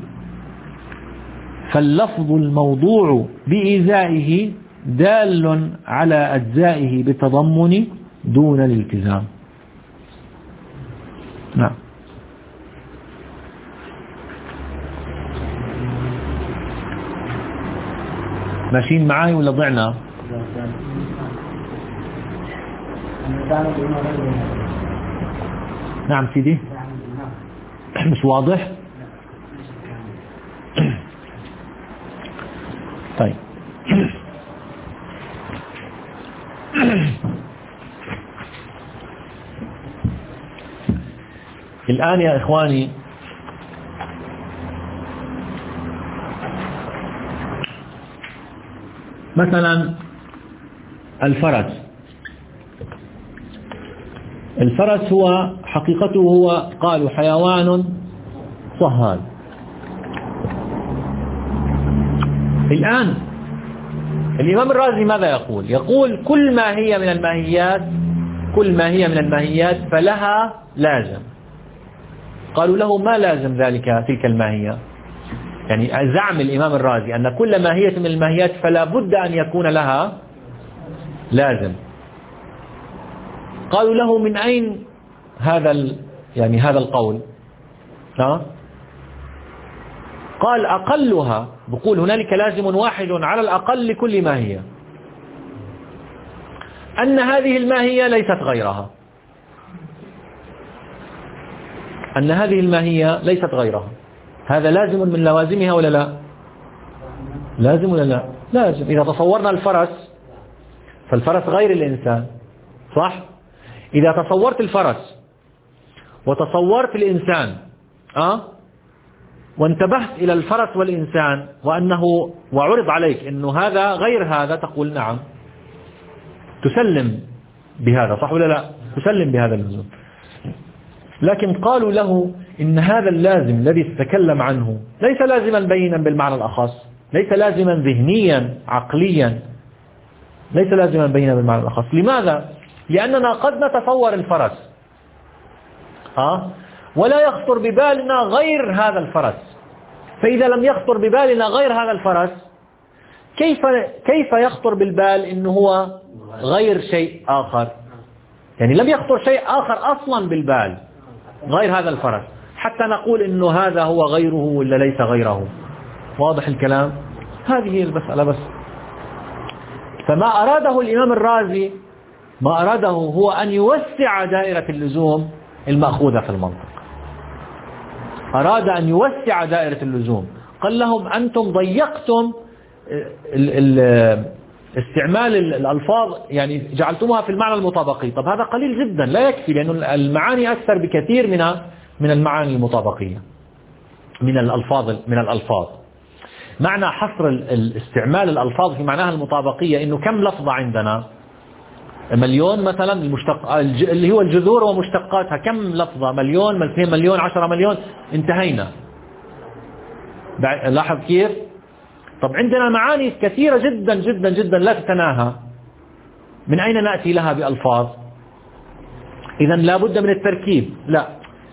فاللفظ الموضوع بإزائه دال على أجزائه بالتضمن دون الالتزام. نعم. ماشيين معاي ولا ضعنا؟ نعم سيدي، مش واضح؟ طيب. الآن يا إخواني مثلا الفرس الفرس هو حقيقته هو قالوا حيوان صهال. الآن الإمام الرازي ماذا يقول؟ يقول كل ما هي من الماهيات كل ما هي من الماهيات فلها لازم. قالوا له ما لازم ذلك تلك الماهية؟ يعني زعم الإمام الرازي أن كل ماهية من الماهيات فلا بد أن يكون لها لازم. قالوا له من أين هذا يعني هذا القول؟ ها؟ قال أقلها، بقول هنالك لازم واحد على الأقل لكل ماهية. أن هذه الماهية ليست غيرها، أن هذه الماهية ليست غيرها. هذا لازم من لوازمها ولا لا؟ لازم ولا لا؟ لازم. إذا تصورنا الفرس فالفرس غير الإنسان، صح؟ إذا تصورت الفرس وتصورت الإنسان أه؟ وانتبهت إلى الفرس والإنسان وأنه وعرض عليك أنه هذا غير هذا، تقول نعم، تسلم بهذا، صح ولا لا؟ تسلم بهذا اللزوم. لكن قالوا له إن هذا اللازم الذي تتكلم عنه ليس لازما بينا بالمعنى الأخص، ليس لازما ذهنيا عقليا، ليس لازما بينا بالمعنى الأخص. لماذا؟ لأننا قد نتصور الفرس أه؟ ولا يخطر ببالنا غير هذا الفرس. فإذا لم يخطر ببالنا غير هذا الفرس، كيف كيف يخطر بالبال إنه هو غير شيء آخر؟ يعني لم يخطر شيء آخر أصلا بالبال غير هذا الفرس حتى نقول إنه هذا هو غيره ولا ليس غيره. واضح الكلام؟ هذه هي المسألة بس. فما أراده الإمام الرازي، ما أراده هو أن يوسع دائرة اللزوم المأخوذة في المنطق. أراد أن يوسع دائرة اللزوم. قال لهم أنتم ضيقتم ال ال استعمال الألفاظ، يعني جعلتموها في المعنى المطابقي. طب هذا قليل جدا، لا يكفي، لأن المعاني أكثر بكثير من من المعاني المطابقية، من الألفاظ من الألفاظ. معنى حصر الاستعمال الألفاظ في معناها المطابقية إنه كم لفظة عندنا؟ مليون مثلا، المشتق اللي هو الجذور ومشتقاتها كم لفظة؟ مليون، اثنين مليون، عشرة مليون، انتهينا. لاحظ كيف؟ طب عندنا معاني كثيرة جدا جدا جدا لا تتناهى، من أين نأتي لها بألفاظ؟ إذا لابد من التركيب. لا،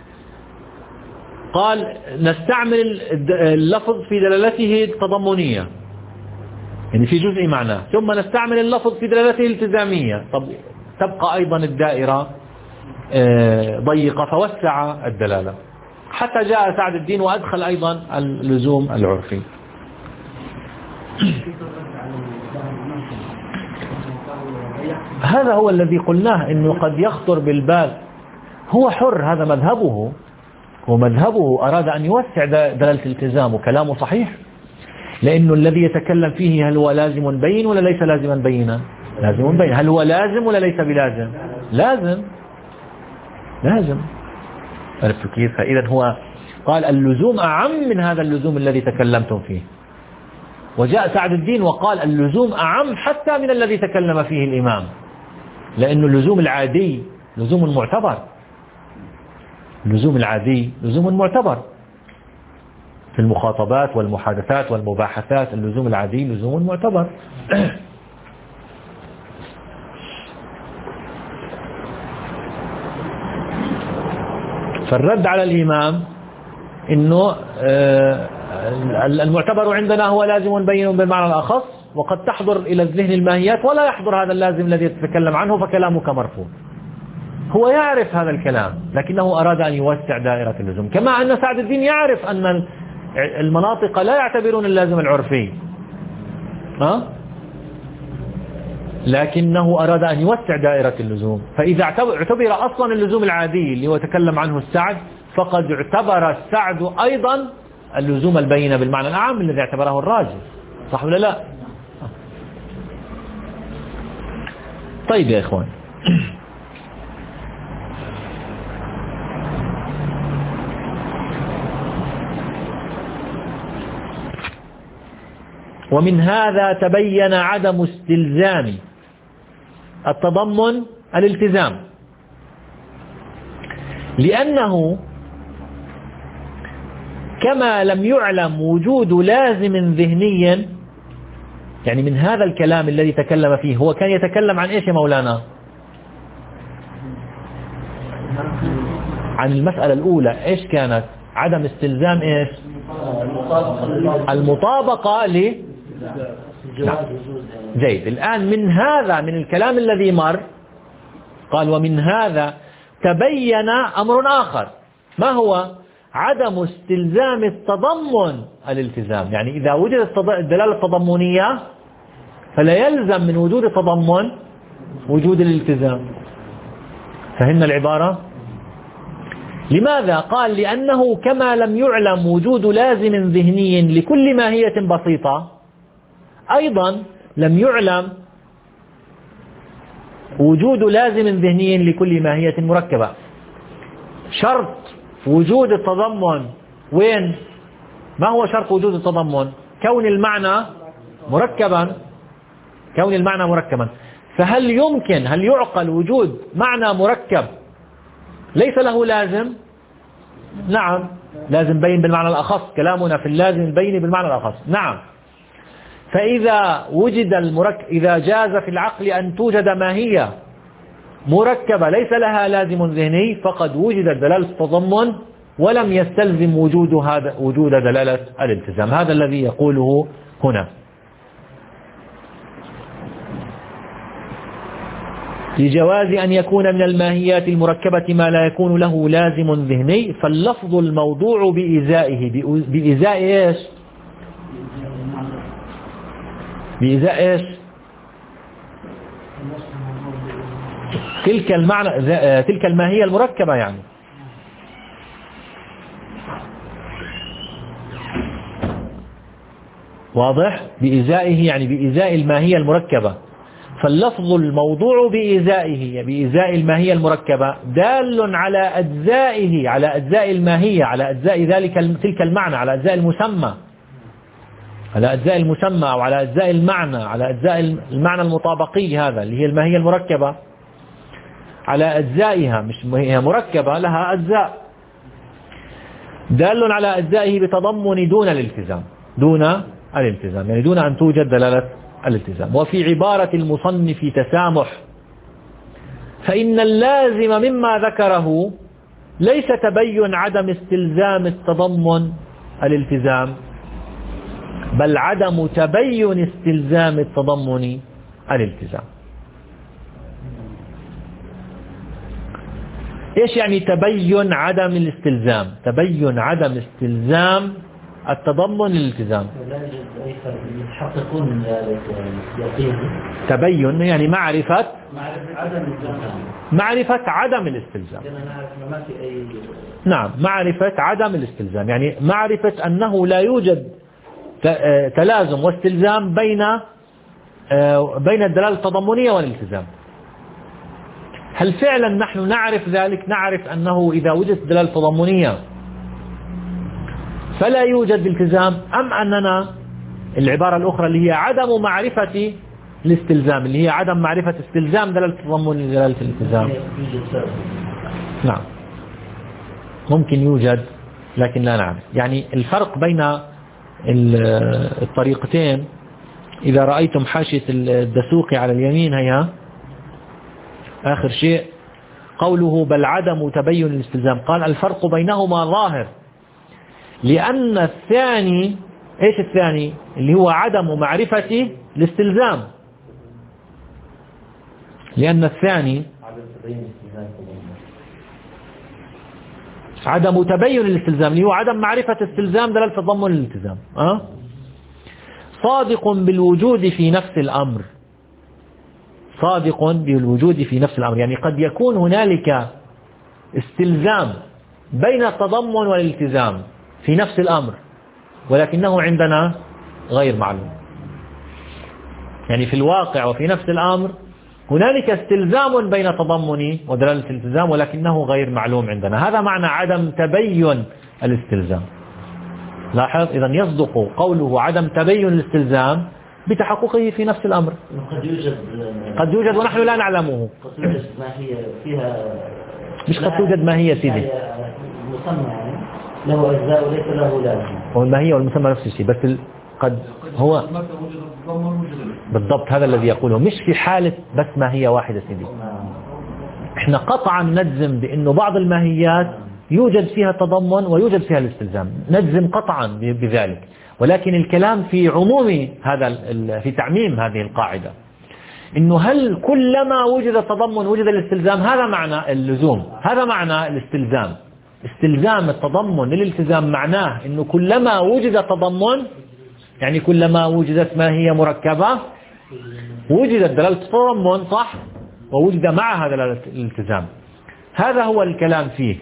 قال نستعمل اللفظ في دلالته التضمنية، يعني في جزء معناه، ثم نستعمل اللفظ في دلالته الالتزامية. طب تبقى أيضا الدائرة ضيقة، فوسع الدلالة حتى جاء سعد الدين وأدخل أيضا اللزوم العرفي. هذا هو الذي قلناه، إنه قد يخطر بالبال. هو حر، هذا مذهبه، ومذهبه أراد أن يوسع دلالة الالتزام، وكلامه صحيح، لأنه الذي يتكلم فيه هل هو لازم بين ولا ليس لازما بينا؟ لازم بين. هل هو لازم ولا ليس بلازم؟ لازم لازم. عرفت كيف؟ فإذا هو قال اللزوم أعم من هذا اللزوم الذي تكلمتم فيه. وجاء سعد الدين وقال اللزوم أعم حتى من الذي تكلم فيه الإمام، لأن اللزوم العادي لزوم معتبر، اللزوم العادي لزوم معتبر في المخاطبات والمحادثات والمباحثات. اللزوم العادي لزوم معتبر. فالرد على الإمام إنه المعتبر عندنا هو لازم بين بالمعنى الأخص، وقد تحضر إلى الذهن الماهيات ولا يحضر هذا اللازم الذي يتكلم عنه، فكلامك مرفوض. هو يعرف هذا الكلام، لكنه أراد أن يوسع دائرة اللزوم، كما أن سعد الدين يعرف أن المناطق لا يعتبرون اللازم العرفي، ها؟ لكنه أراد أن يوسع دائرة اللزوم. فإذا اعتبر أصلا اللزوم العادي اللي هو تكلم عنه السعد، فقد اعتبر السعد أيضا اللزوم البينة بالمعنى العام الذي اعتبره الراجل، صح ولا لا؟ طيب يا إخوان، ومن هذا تبين عدم استلزام التضمن الالتزام، لأنه كما لم يعلم وجود لازم ذهنيا. يعني من هذا الكلام الذي تكلم فيه، هو كان يتكلم عن إيش يا مولانا؟ عن المسألة الأولى. إيش كانت؟ عدم استلزام إيش؟ المطابقة ل نعم. جيد. الآن من هذا، من الكلام الذي مر، قال ومن هذا تبين أمر آخر، ما هو؟ عدم استلزام التضمن الالتزام. يعني إذا وجدت الدلالة التضمنية فلا يلزم من وجود التضمن وجود الالتزام. فهمنا العبارة؟ لماذا؟ قال لأنه كما لم يعلم وجود لازم ذهني لكل ماهية بسيطة، أيضا لم يعلم وجود لازم ذهني لكل ماهية مركبة. شرط وجود التضمن وين؟ ما هو شرط وجود التضمن؟ كون المعنى مركبا، كون المعنى مركبا. فهل يمكن، هل يعقل وجود معنى مركب ليس له لازم؟ نعم، لازم بين بالمعنى الأخص، كلامنا في اللازم البين بالمعنى الأخص. نعم. فإذا وجد المركب، إذا جاز في العقل أن توجد ماهية مركبة ليس لها لازم ذهني، فقد وجدت دلالة التضمن ولم يستلزم وجود هذا وجود دلالة الالتزام. هذا الذي يقوله هنا. لجواز أن يكون من الماهيات المركبة ما لا يكون له لازم ذهني، فاللفظ الموضوع بإزائه. بإزاء إيش؟ بإزاء إيش؟ تلك المعنى، تلك الماهية المركبة يعني. واضح؟ بإزائه يعني بإزاء الماهية المركبة. فاللفظ الموضوع بإزائه، بإزاء الماهية المركبة، دال على أجزائه، على أجزاء الماهية، على أجزاء ذلك تلك المعنى، على أجزاء المسمى، على أجزاء المسمى أو على أجزاء المعنى، على أجزاء المعنى المطابقي، هذا اللي هي الماهية المركبة، على أجزائها، مش هي مركبة لها أجزاء. دال على أجزائه بتضمن دون الالتزام، دون الالتزام يعني دون أن توجد دلالة الالتزام. وفي عبارة المصنف تسامح، فإن اللازم مما ذكره ليس تبين عدم استلزام التضمن الالتزام، بل عدم تبين استلزام التضمن الالتزام. إيش يعني تبين عدم الاستلزام؟ تبين عدم استلزام التضمن للالتزام. يتحققون من ذلك يقين. تبين يعني معرفة عدم الاستلزام. معرفة عدم الاستلزام. ما في أي. نعم، معرفة عدم الاستلزام يعني معرفة أنه لا يوجد تلازم واستلزام بين بين الدلالة التضمنية والالتزام. هل فعلا نحن نعرف ذلك؟ نعرف أنه إذا وجدت دلالة تضمنية فلا يوجد التزام، أم أننا العبارة الأخرى اللي هي عدم معرفة الاستلزام، اللي هي عدم معرفة استلزام دلالة التضمن لدلالة الالتزام؟ نعم، ممكن يوجد لكن لا نعرف. يعني الفرق بين الطريقتين، إذا رأيتم حاشية الدسوقي على اليمين هي آخر شيء قوله بل عدم تبين الاستلزام، قال الفرق بينهما ظاهر، لأن الثاني إيش الثاني؟ اللي هو عدم معرفة الاستلزام، لأن الثاني عدم تبين الاستلزام اللي هو عدم معرفة استلزام دلالة تضمن الالتزام. أه؟ صادق بالوجود في نفس الأمر، صادق بالوجود في نفس الأمر يعني قد يكون هنالك استلزام بين التضمن والالتزام في نفس الأمر، ولكنه عندنا غير معلوم. يعني في الواقع وفي نفس الأمر هنالك استلزام بين تضمن ودلالة الالتزام، ولكنه غير معلوم عندنا. هذا معنى عدم تبين الاستلزام. لاحظ، إذا يصدق قوله عدم تبين الاستلزام بتحققه في نفس الأمر. قد يوجد قد يوجد ونحن لا نعلمه. قد توجد ما هي فيها، مش قد توجد ما هي سيدي مسمى له أجزاء وليس له لازم. والماهية والمسمى نفس الشيء، بس قد هو بالضبط هذا الذي يقوله، مش في حالة بس ماهية واحدة سيدي. احنا قطعا نجزم بأنه بعض الماهيات يوجد فيها تضمن ويوجد فيها الاستلزام، نجزم قطعا بذلك، ولكن الكلام في عموم هذا، في تعميم هذه القاعدة، انه هل كلما وجد التضمن وجد الاستلزام؟ هذا معنى اللزوم، هذا معنى الاستلزام. استلزام التضمن للالتزام معناه انه كلما وجد تضمن يعني كلما وجدت ماهية مركبة وجدت دلالة التضمن، صح؟ ووجد معها دلالة الالتزام. هذا هو الكلام فيه.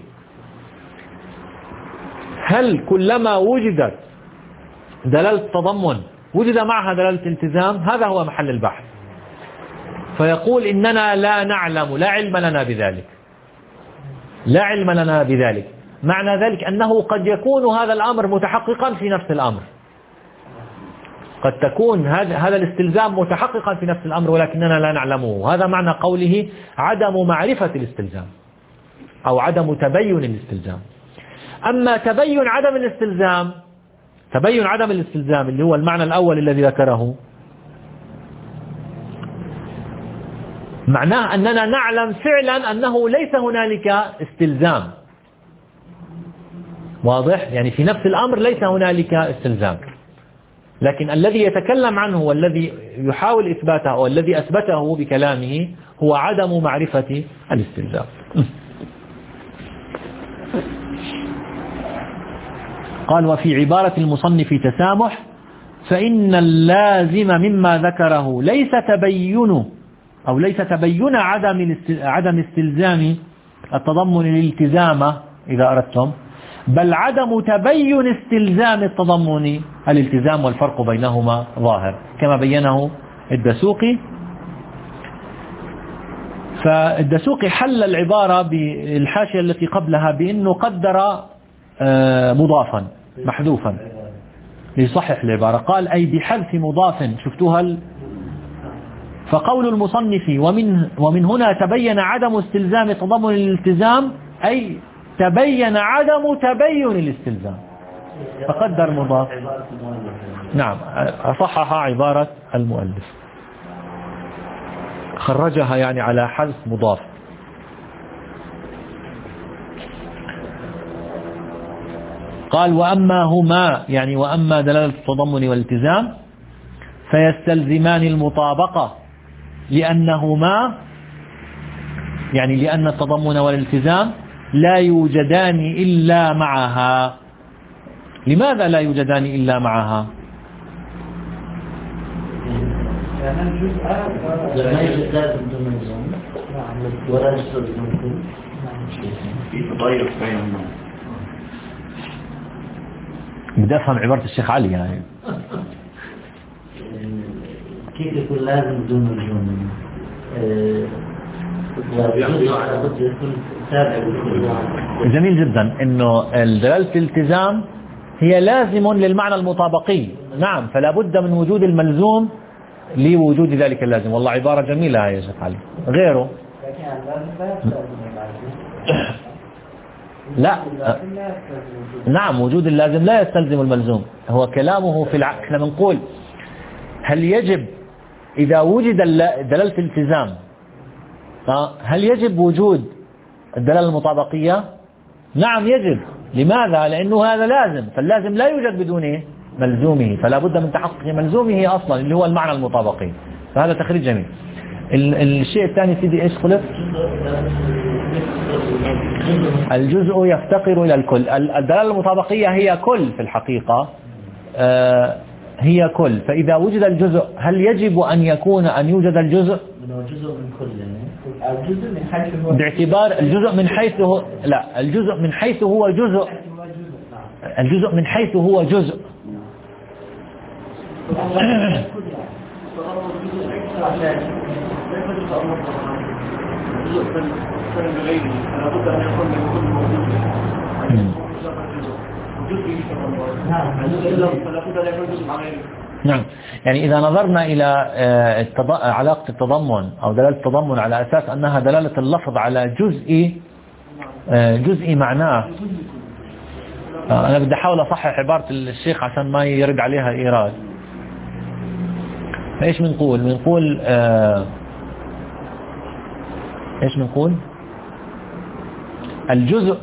هل كلما وجدت دلالة التضمن وجد معها دلالة الالتزام؟ هذا هو محل البحث. فيقول إننا لا نعلم، لا علم لنا بذلك، لا علم لنا بذلك. معنى ذلك أنه قد يكون هذا الأمر متحققا في نفس الأمر، قد تكون هذا هذا الاستلزام متحققا في نفس الأمر ولكننا لا نعلمه. هذا معنى قوله عدم معرفة الاستلزام أو عدم تبين الاستلزام. أما تبين عدم الاستلزام، تبين عدم الاستلزام اللي هو المعنى الأول الذي ذكره، معناه أننا نعلم فعلا أنه ليس هنالك استلزام. واضح؟ يعني في نفس الأمر ليس هنالك استلزام، لكن الذي يتكلم عنه والذي يحاول إثباته أو الذي أثبته بكلامه هو عدم معرفة الاستلزام. قال وفي عبارة المصنف تسامح فإن اللازم مما ذكره ليس تبين أو ليس تبين عدم عدم استلزام التضمن الالتزام إذا أردتم، بل عدم تبين استلزام التضمن الالتزام، والفرق بينهما ظاهر كما بينه الدسوقي. فالدسوقي حل العبارة بالحاشية التي قبلها بأنه قدر مضافا محذوفا ليصحح العبارة. قال أي بحذف مضاف، شفتوها ال... فقول المصنف ومن, ومن هنا تبين عدم استلزام تضمن الالتزام، أي تبين عدم تبين الاستلزام، فقدر مضاف. نعم، أصحح عبارة المؤلف، خرجها يعني على حذف مضاف. قال وأما هما يعني وأما دلالة التضمن والالتزام فيستلزمان المطابقة، لأنهما يعني لأن التضمن والالتزام لا يوجدان إلا معها. لماذا لا يوجدان إلا معها؟ لا يوجد لازم ملزوم ولا يستلزم في تغير بينهما. بدي أفهم عبارة الشيخ علي يعني كيف يكون لازم بدون ملزوم؟ جميل جدا انه دلالة الالتزام هي لازم للمعنى المطابقي. نعم، فلا بد من وجود الملزوم لوجود ذلك اللازم. والله عبارة جميلة يا شيخ علي. غيره لا، نعم، وجود اللازم لا يستلزم الملزوم. هو كلامه في الع... احنا بنقول هل يجب إذا وجد دلالة الالتزام هل يجب وجود الدلالة المطابقية؟ نعم يجب. لماذا؟ لأنه هذا لازم، فاللازم لا يوجد بدون ملزومه، فلا بد من تحقق ملزومه أصلا اللي هو المعنى المطابقي. فهذا تخريج جميل. الشيء الثاني سيدي ايش خلف؟ الجزء يفتقر إلى الكل. الدلالة المطابقية هي كل في الحقيقة، هي كل. فإذا وجد الجزء هل يجب أن يكون أن يوجد الجزء؟ الجزء من كل الجزء من حيث هو باعتبار الجزء من حيث هو لا الجزء من حيث هو جزء الجزء من حيث هو جزء نعم. يعني إذا نظرنا إلى علاقة التضمن أو دلالة التضمن على أساس أنها دلالة اللفظ على جزء جزء معناه، أنا بدي أحاول أصحح عبارة الشيخ عشان ما يرد عليها إيراد. فإيش بنقول؟ بنقول إيش بنقول؟ الجزء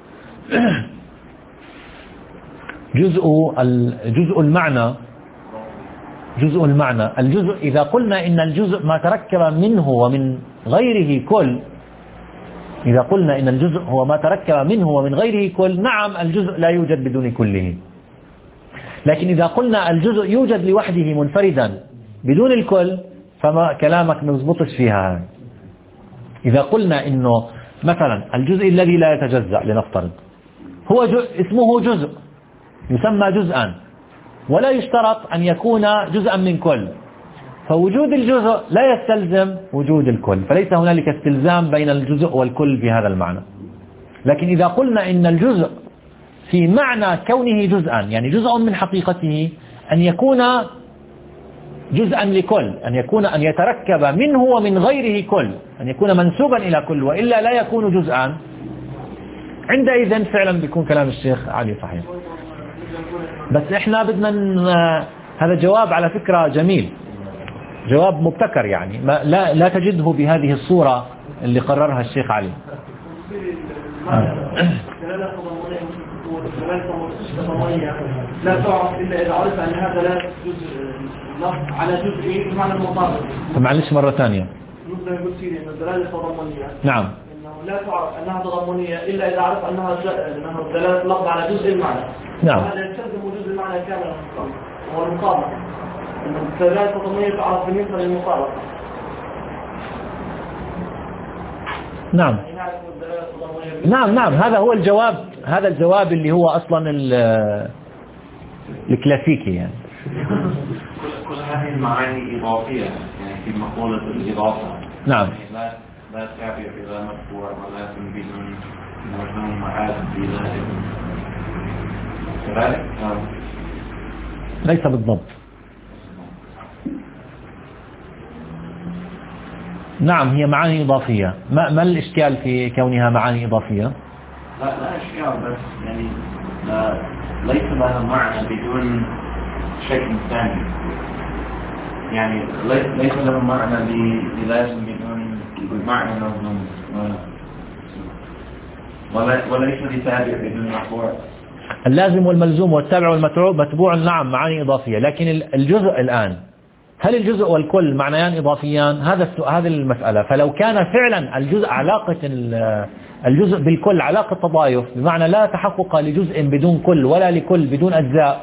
جزء جزء المعنى جزء المعنى الجزء إذا قلنا إن الجزء ما تركب منه ومن غيره كل، إذا قلنا إن الجزء هو ما تركب منه ومن غيره كل، نعم الجزء لا يوجد بدون كله. لكن إذا قلنا الجزء يوجد لوحده منفردا بدون الكل، فما كلامك ما يضبطش فيها. إذا قلنا إنه مثلا الجزء الذي لا يتجزأ لنفترض هو جزء اسمه جزء يسمى جزءا ولا يشترط أن يكون جزءا من كل، فوجود الجزء لا يستلزم وجود الكل، فليس هنالك استلزام بين الجزء والكل في هذا المعنى. لكن إذا قلنا إن الجزء في معنى كونه جزءا، يعني جزء من حقيقته أن يكون جزءا لكل، أن يكون أن يتركب منه ومن غيره كل، أن يكون منسوبا إلى كل وإلا لا يكون جزءا، عندئذ فعلا بيكون كلام الشيخ علي صحيح. بس إحنا بدنا هذا جواب على فكرة جميل، جواب مبتكر، يعني ما لا لا تجده بهذه الصورة اللي قررها الشيخ علي. لا تعرف إلا إذا عرفت أن هذا لا جزء على جزء بمعنى المطابق. معلش مرة ثانية. مثل يقول سيدي أن الدلالة التضمنية نعم إنه لا تعرف أنها تضمنية إلا إذا عرفت أنها أنها الدلالة لفظ على جزء المعنى. نعم. هذا يستلزم جزء المعنى كاملا هو المطابق. إن الدلالة التضمنية تعرف بالنسبة للمطابق. نعم. نعم نعم هذا هو الجواب، هذا الجواب اللي هو أصلا الكلاسيكي يعني. كل هذه المعاني إضافية يعني في مقولة الإضافة. نعم. لا لا تابع إلى مدفوع ولكن بدون مجنون معاد بلا كذلك. ليس بالضبط. نعم هي معاني إضافية. ما ما الإشكال في كونها معاني إضافية؟ لا لا إشكال، بس يعني لا ليس لها معنى بدون شيء ثاني، يعني ليس له معنى لازم بدون معنى مضمون، وليس لتابع بدون مفعول. اللازم والملزوم والتابع والمتبوع متبوع، نعم معاني إضافية، لكن الجزء الآن هل الجزء والكل معنيان إضافيان؟ هذا هذه المسألة. فلو كان فعلا الجزء علاقة الجزء بالكل علاقة تضايف، بمعنى لا تحقق لجزء بدون كل ولا لكل بدون أجزاء،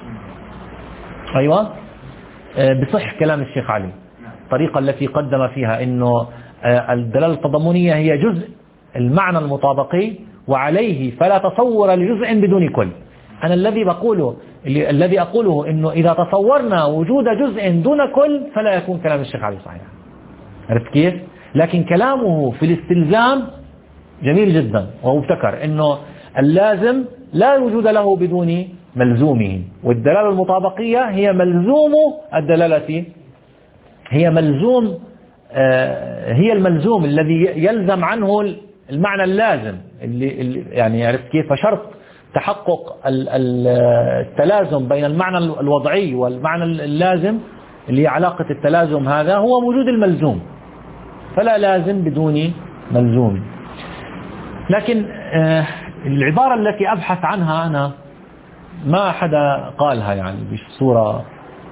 أيوة بصح كلام الشيخ علي. الطريقة التي قدم فيها إنه الدلالة التضمنية هي جزء المعنى المطابقي وعليه فلا تصور لجزء بدون كل. أنا الذي بقوله الذي أقوله إنه إذا تصورنا وجود جزء دون كل فلا يكون كلام الشيخ علي صحيح. عرفت كيف؟ لكن كلامه في الاستلزام جميل جدا ومبتكر، إنه اللازم لا وجود له بدون ملزومه، والدلالة المطابقية هي ملزوم الدلالة، هي ملزوم آه هي الملزوم الذي يلزم عنه المعنى اللازم اللي, اللي يعني عرفت كيف؟ فشرط تحقق التلازم بين المعنى الوضعي والمعنى اللازم اللي هي علاقة التلازم، هذا هو وجود الملزوم، فلا لازم بدون ملزوم. لكن آه العبارة التي أبحث عنها أنا ما حدا قالها يعني بصورة.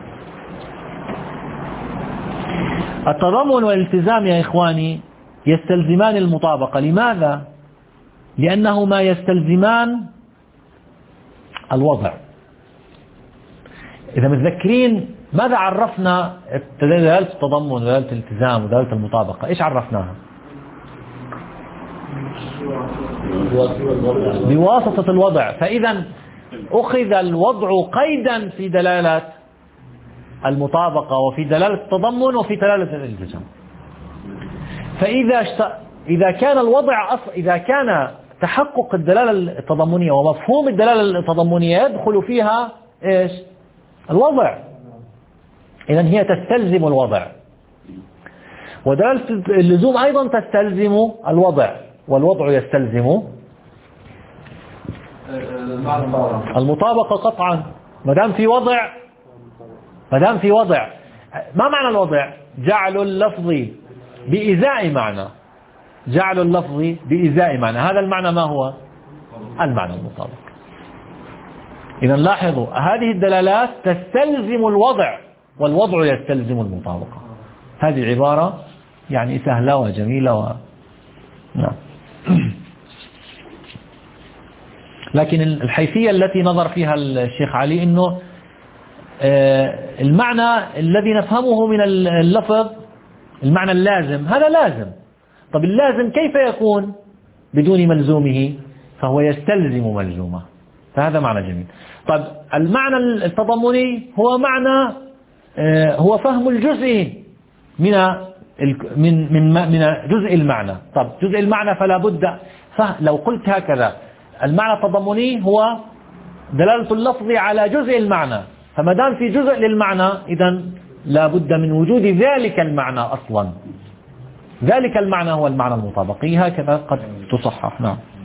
التضامن والالتزام يا إخواني يستلزمان المطابقة. لماذا؟ لأنهما يستلزمان الوضع. إذا متذكرين ماذا عرفنا دلالة التضمن ودلالة الالتزام ودلالة المطابقة؟ إيش عرفناها؟ بواسطة الوضع. فإذا أخذ الوضع قيدا في دلالة المطابقة وفي دلالة التضمن وفي دلالة الالتزام. فإذا اشت... إذا كان الوضع أص... إذا كان تحقق الدلالة التضمنية ومفهوم الدلالة التضمنية يدخل فيها إيش؟ الوضع. إذن هي تستلزم الوضع، ودلالة اللزوم أيضا تستلزم الوضع، والوضع يستلزم المطابقة قطعا. ما دام في وضع ما دام في وضع ما معنى الوضع؟ جعل اللفظ بإزاء معنى، جعل اللفظ بإزاء معنى، هذا المعنى ما هو؟ المعنى المطابق. إذا لاحظوا هذه الدلالات تستلزم الوضع والوضع يستلزم المطابقة. هذه عبارة يعني سهلة وجميلة و... نعم. لكن الحيثية التي نظر فيها الشيخ علي إنه المعنى الذي نفهمه من اللفظ المعنى اللازم هذا لازم، طب اللازم كيف يكون بدون ملزومه؟ فهو يستلزم ملزومه. فهذا معنى جميل. طيب المعنى التضمني هو معنى هو فهم الجزء من من من من جزء المعنى. طب جزء المعنى فلا بد، لو قلت هكذا المعنى التضمني هو دلالة اللفظ على جزء المعنى، فما دام في جزء للمعنى إذا لا بد من وجود ذلك المعنى أصلا. ذلك المعنى هو المعنى المطابقي. هكذا قد تصحح. نعم.